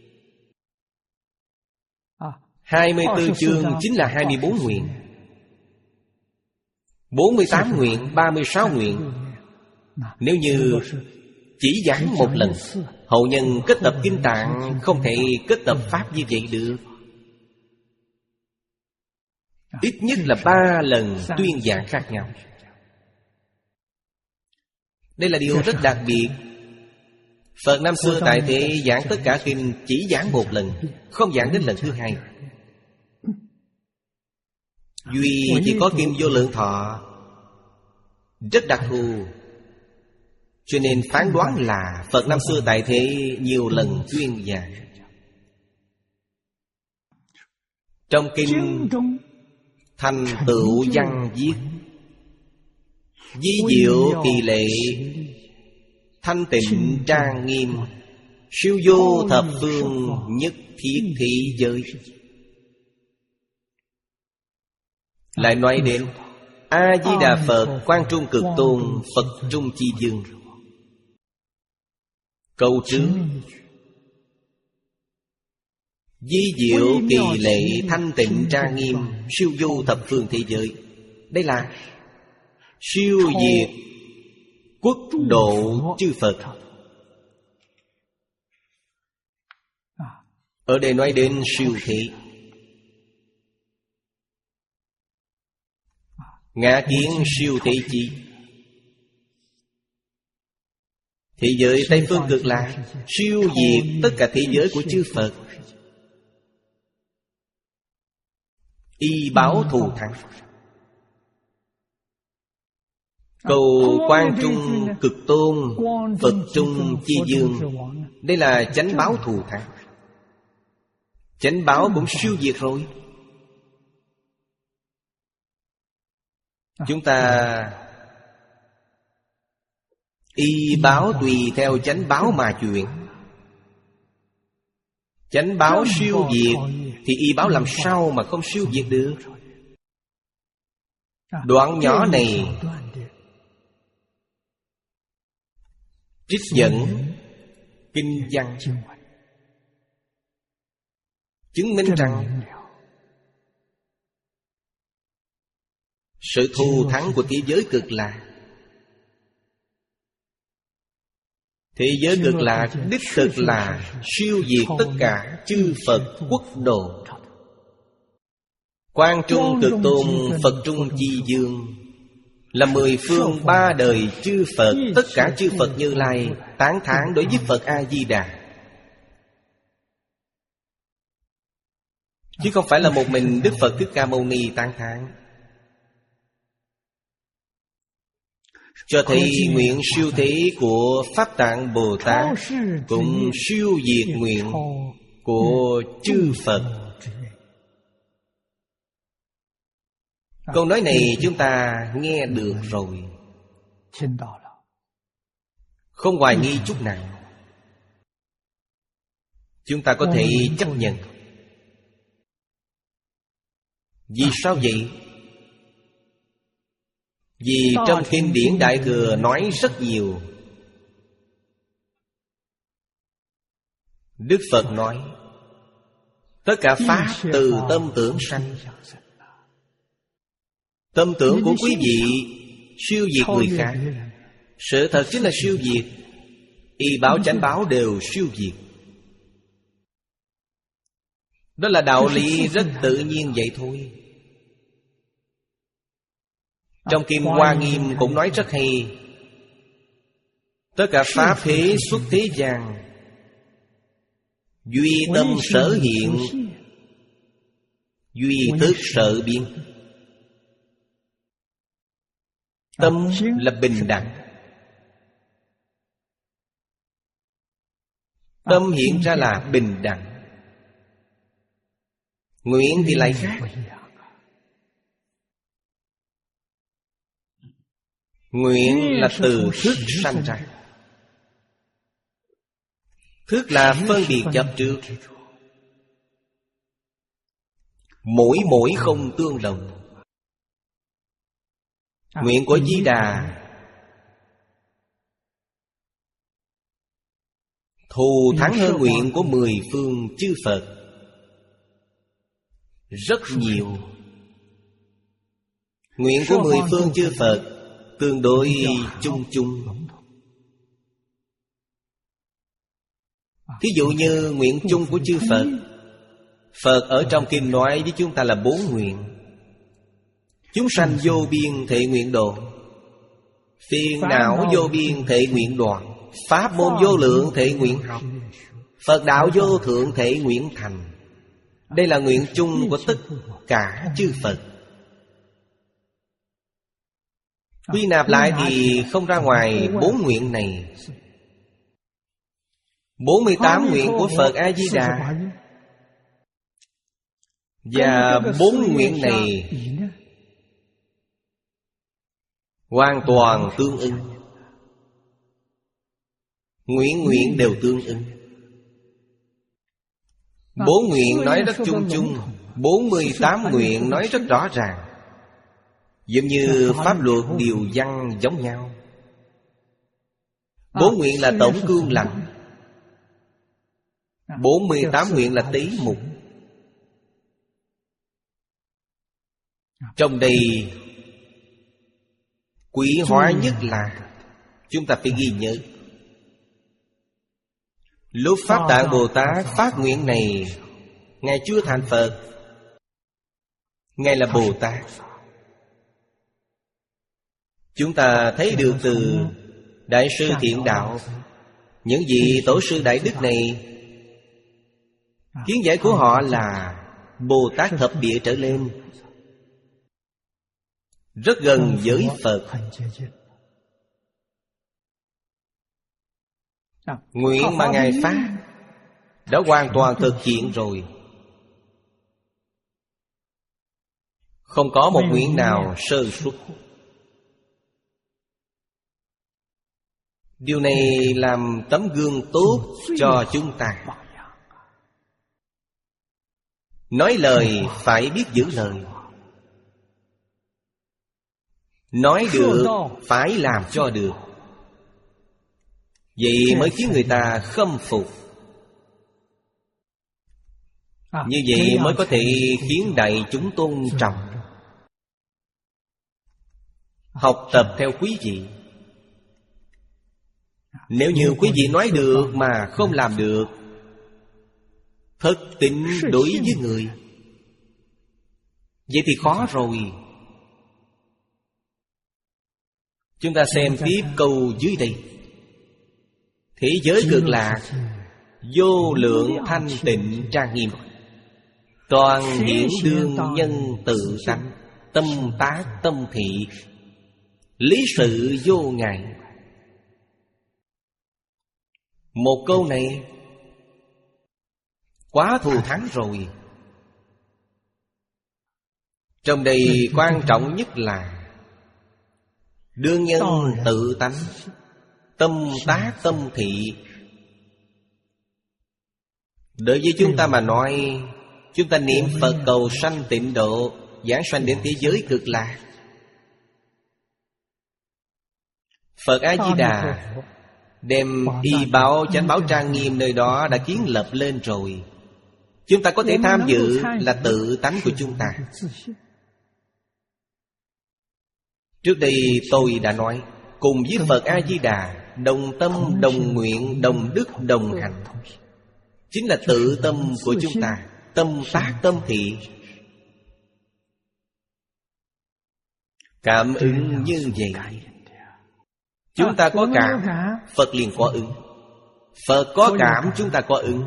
Hai mươi tư chương chính là hai mươi bốn nguyện, bốn mươi tám nguyện, ba mươi sáu nguyện. Nếu như chỉ giảng một lần, hậu nhân kết tập kinh tạng không thể kết tập pháp như vậy được. Ít nhất là ba lần tuyên giảng khác nhau. Đây là điều rất đặc biệt. Phật năm xưa tại thế giảng tất cả kinh chỉ giảng một lần, không giảng đến lần thứ hai. Duy chỉ có kinh Vô Lượng Thọ rất đặc thù, cho nên phán đoán là Phật năm xưa tại thế nhiều lần tuyên giảng. Trong kinh thành tựu văn viết, vi diệu kỳ lệ, thanh tịnh trang nghiêm, siêu vô thập phương, nhất thiết thị giới. Lại nói đến A-di-đà Phật, Quang Trung Cực Tôn, Phật Trung Chi Dương. Câu trước: vi diệu kỳ lệ, thanh tịnh trang nghiêm, siêu vô thập phương thế giới. Đây là siêu diệt quốc độ chư Phật. Ở đây nói đến siêu thế. Ngã kiến siêu thế chi Thế giới Tây Phương Cực Lạc siêu diệt tất cả thế giới của chư Phật. Y báo thù thắng. Cầu Quang Trung Cực Tôn, Phật Trung Chi Dương. Đây là chánh báo thù thắng. Chánh báo cũng siêu diệt rồi. Chúng ta y báo tùy theo chánh báo mà chuyển. Chánh báo siêu diệt thì y báo làm sao mà không siêu diệt được? Đoạn nhỏ này trích dẫn kinh văn chứng minh rằng sự thù thắng của thế giới Cực Lạc. Thế giới Cực Lạc đích thực là siêu diệt tất cả chư Phật quốc độ. Quang Trung Cực Tôn, Phật Trung Chi Dương là mười phương ba đời chư Phật. Tất cả chư Phật Như Lai tán thán đối với Phật A-di-đà, chứ không phải là một mình Đức Phật Thích Ca Mâu Ni tán thán. Cho thấy nguyện siêu thế của Pháp Tạng Bồ Tát cũng siêu diệt nguyện của chư Phật. Câu nói này chúng ta nghe được rồi, không hoài nghi chút nào. Chúng ta có thể chấp nhận. Vì sao vậy? Vì trong kinh điển Đại Thừa nói rất nhiều. Đức Phật nói tất cả pháp từ tâm tưởng sanh. Tâm tưởng của quý vị siêu diệt người khác. Sự thật chính là siêu diệt. Y báo chánh báo đều siêu diệt. Đó là đạo lý rất tự nhiên vậy thôi. Trong Kim Hoa Nghiêm cũng nói rất hay. Tất cả pháp thế xuất thế gian, duy tâm sở hiện, duy thức sở biến. Tâm là bình đẳng. Tâm hiện ra là bình đẳng. Nguyện thì lại khác. Nguyện là từ thức sanh ra. Thức là phân biệt chấp trước. Mỗi mỗi không tương đồng. Nguyện của Di Đà thù thắng hơn nguyện của mười phương chư Phật rất nhiều. Nguyện của mười phương chư Phật tương đối chung chung. Thí dụ như nguyện chung của chư Phật, Phật ở trong kinh nói với chúng ta là bốn nguyện. Chúng sanh vô biên thệ nguyện độ, phiền não vô biên thệ nguyện đoạn, pháp môn vô lượng thệ nguyện học, Phật đạo vô thượng thệ nguyện thành. Đây là nguyện chung của tất cả chư Phật. Quy nạp lại thì không ra ngoài bốn nguyện này. Bốn mươi tám nguyện của Phật A-di-đà. Và bốn nguyện này hoàn toàn tương ứng. Nguyện nguyện đều tương ứng. Bốn nguyện nói rất chung chung, bốn mươi tám nguyện nói rất rõ ràng. Giống như pháp luật điều văn giống nhau. Bốn nguyện là tổng cương lệnh, bốn mươi tám nguyện là tế mục. Trong đây quý hóa nhất là chúng ta phải ghi nhớ, lúc Pháp Tạng Bồ Tát phát nguyện này, Ngài chưa thành Phật, Ngài là Bồ Tát. Chúng ta thấy được từ Đại sư Thiện Đạo Những vị tổ sư đại đức này, kiến giải của họ là Bồ Tát thập địa trở lên, rất gần với Phật. Nguyện mà Ngài phát đã hoàn toàn thực hiện rồi. Không có một nguyện nào sơ suất. Điều này làm tấm gương tốt cho chúng ta. Nói lời phải biết giữ lời. Nói được phải làm cho được. Vậy mới khiến người ta khâm phục. Như vậy mới có thể khiến đại chúng tôn trọng, học tập theo quý vị. Nếu như quý vị nói được mà không làm được, thất tín đối với người, vậy thì khó rồi. Chúng ta xem tiếp câu dưới đây. Thế giới cực lạc vô lượng thanh tịnh trang nghiêm, toàn hiển đương nhân tự tánh, tâm tác tâm thị, lý sự vô ngại. Một câu này quá thù thắng rồi. Trong đây quan trọng nhất là đương nhân tự tánh, tâm tác tâm thị. Đối với chúng ta mà nói, chúng ta niệm Phật cầu sanh tịnh độ, giảng sanh đến thế giới cực lạc. Phật A-di-đà đem y báo chánh báo trang nghiêm nơi đó đã kiến lập lên rồi. Chúng ta có thể tham dự là tự tánh của chúng ta. Trước đây tôi đã nói, cùng với Phật A-di-đà đồng tâm, đồng nguyện, đồng đức, đồng hành, chính là tự tâm của chúng ta. Tâm tác tâm thị. Cảm ứng như vậy. Chúng ta có cảm, Phật liền có ứng. Phật có cảm, chúng ta có ứng.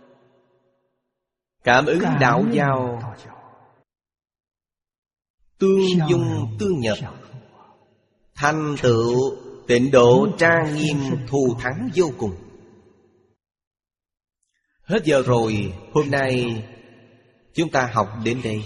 Cảm ứng đạo giao, tương dung tương nhập, thành tựu tịnh độ trang nghiêm thù thắng vô cùng. Hết giờ rồi, hôm nay chúng ta học đến đây.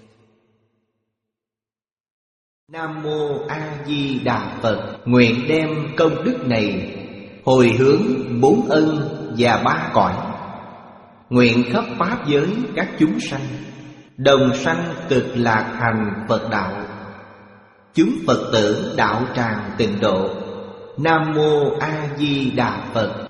Nam Mô A Di Đà Phật. Nguyện đem công đức này hồi hướng bốn ân và ba cõi, nguyện khắp pháp giới các chúng sanh đồng sanh cực lạc hành Phật đạo, chúng Phật tử đạo tràng tịnh độ. Nam Mô A Di Đà Phật.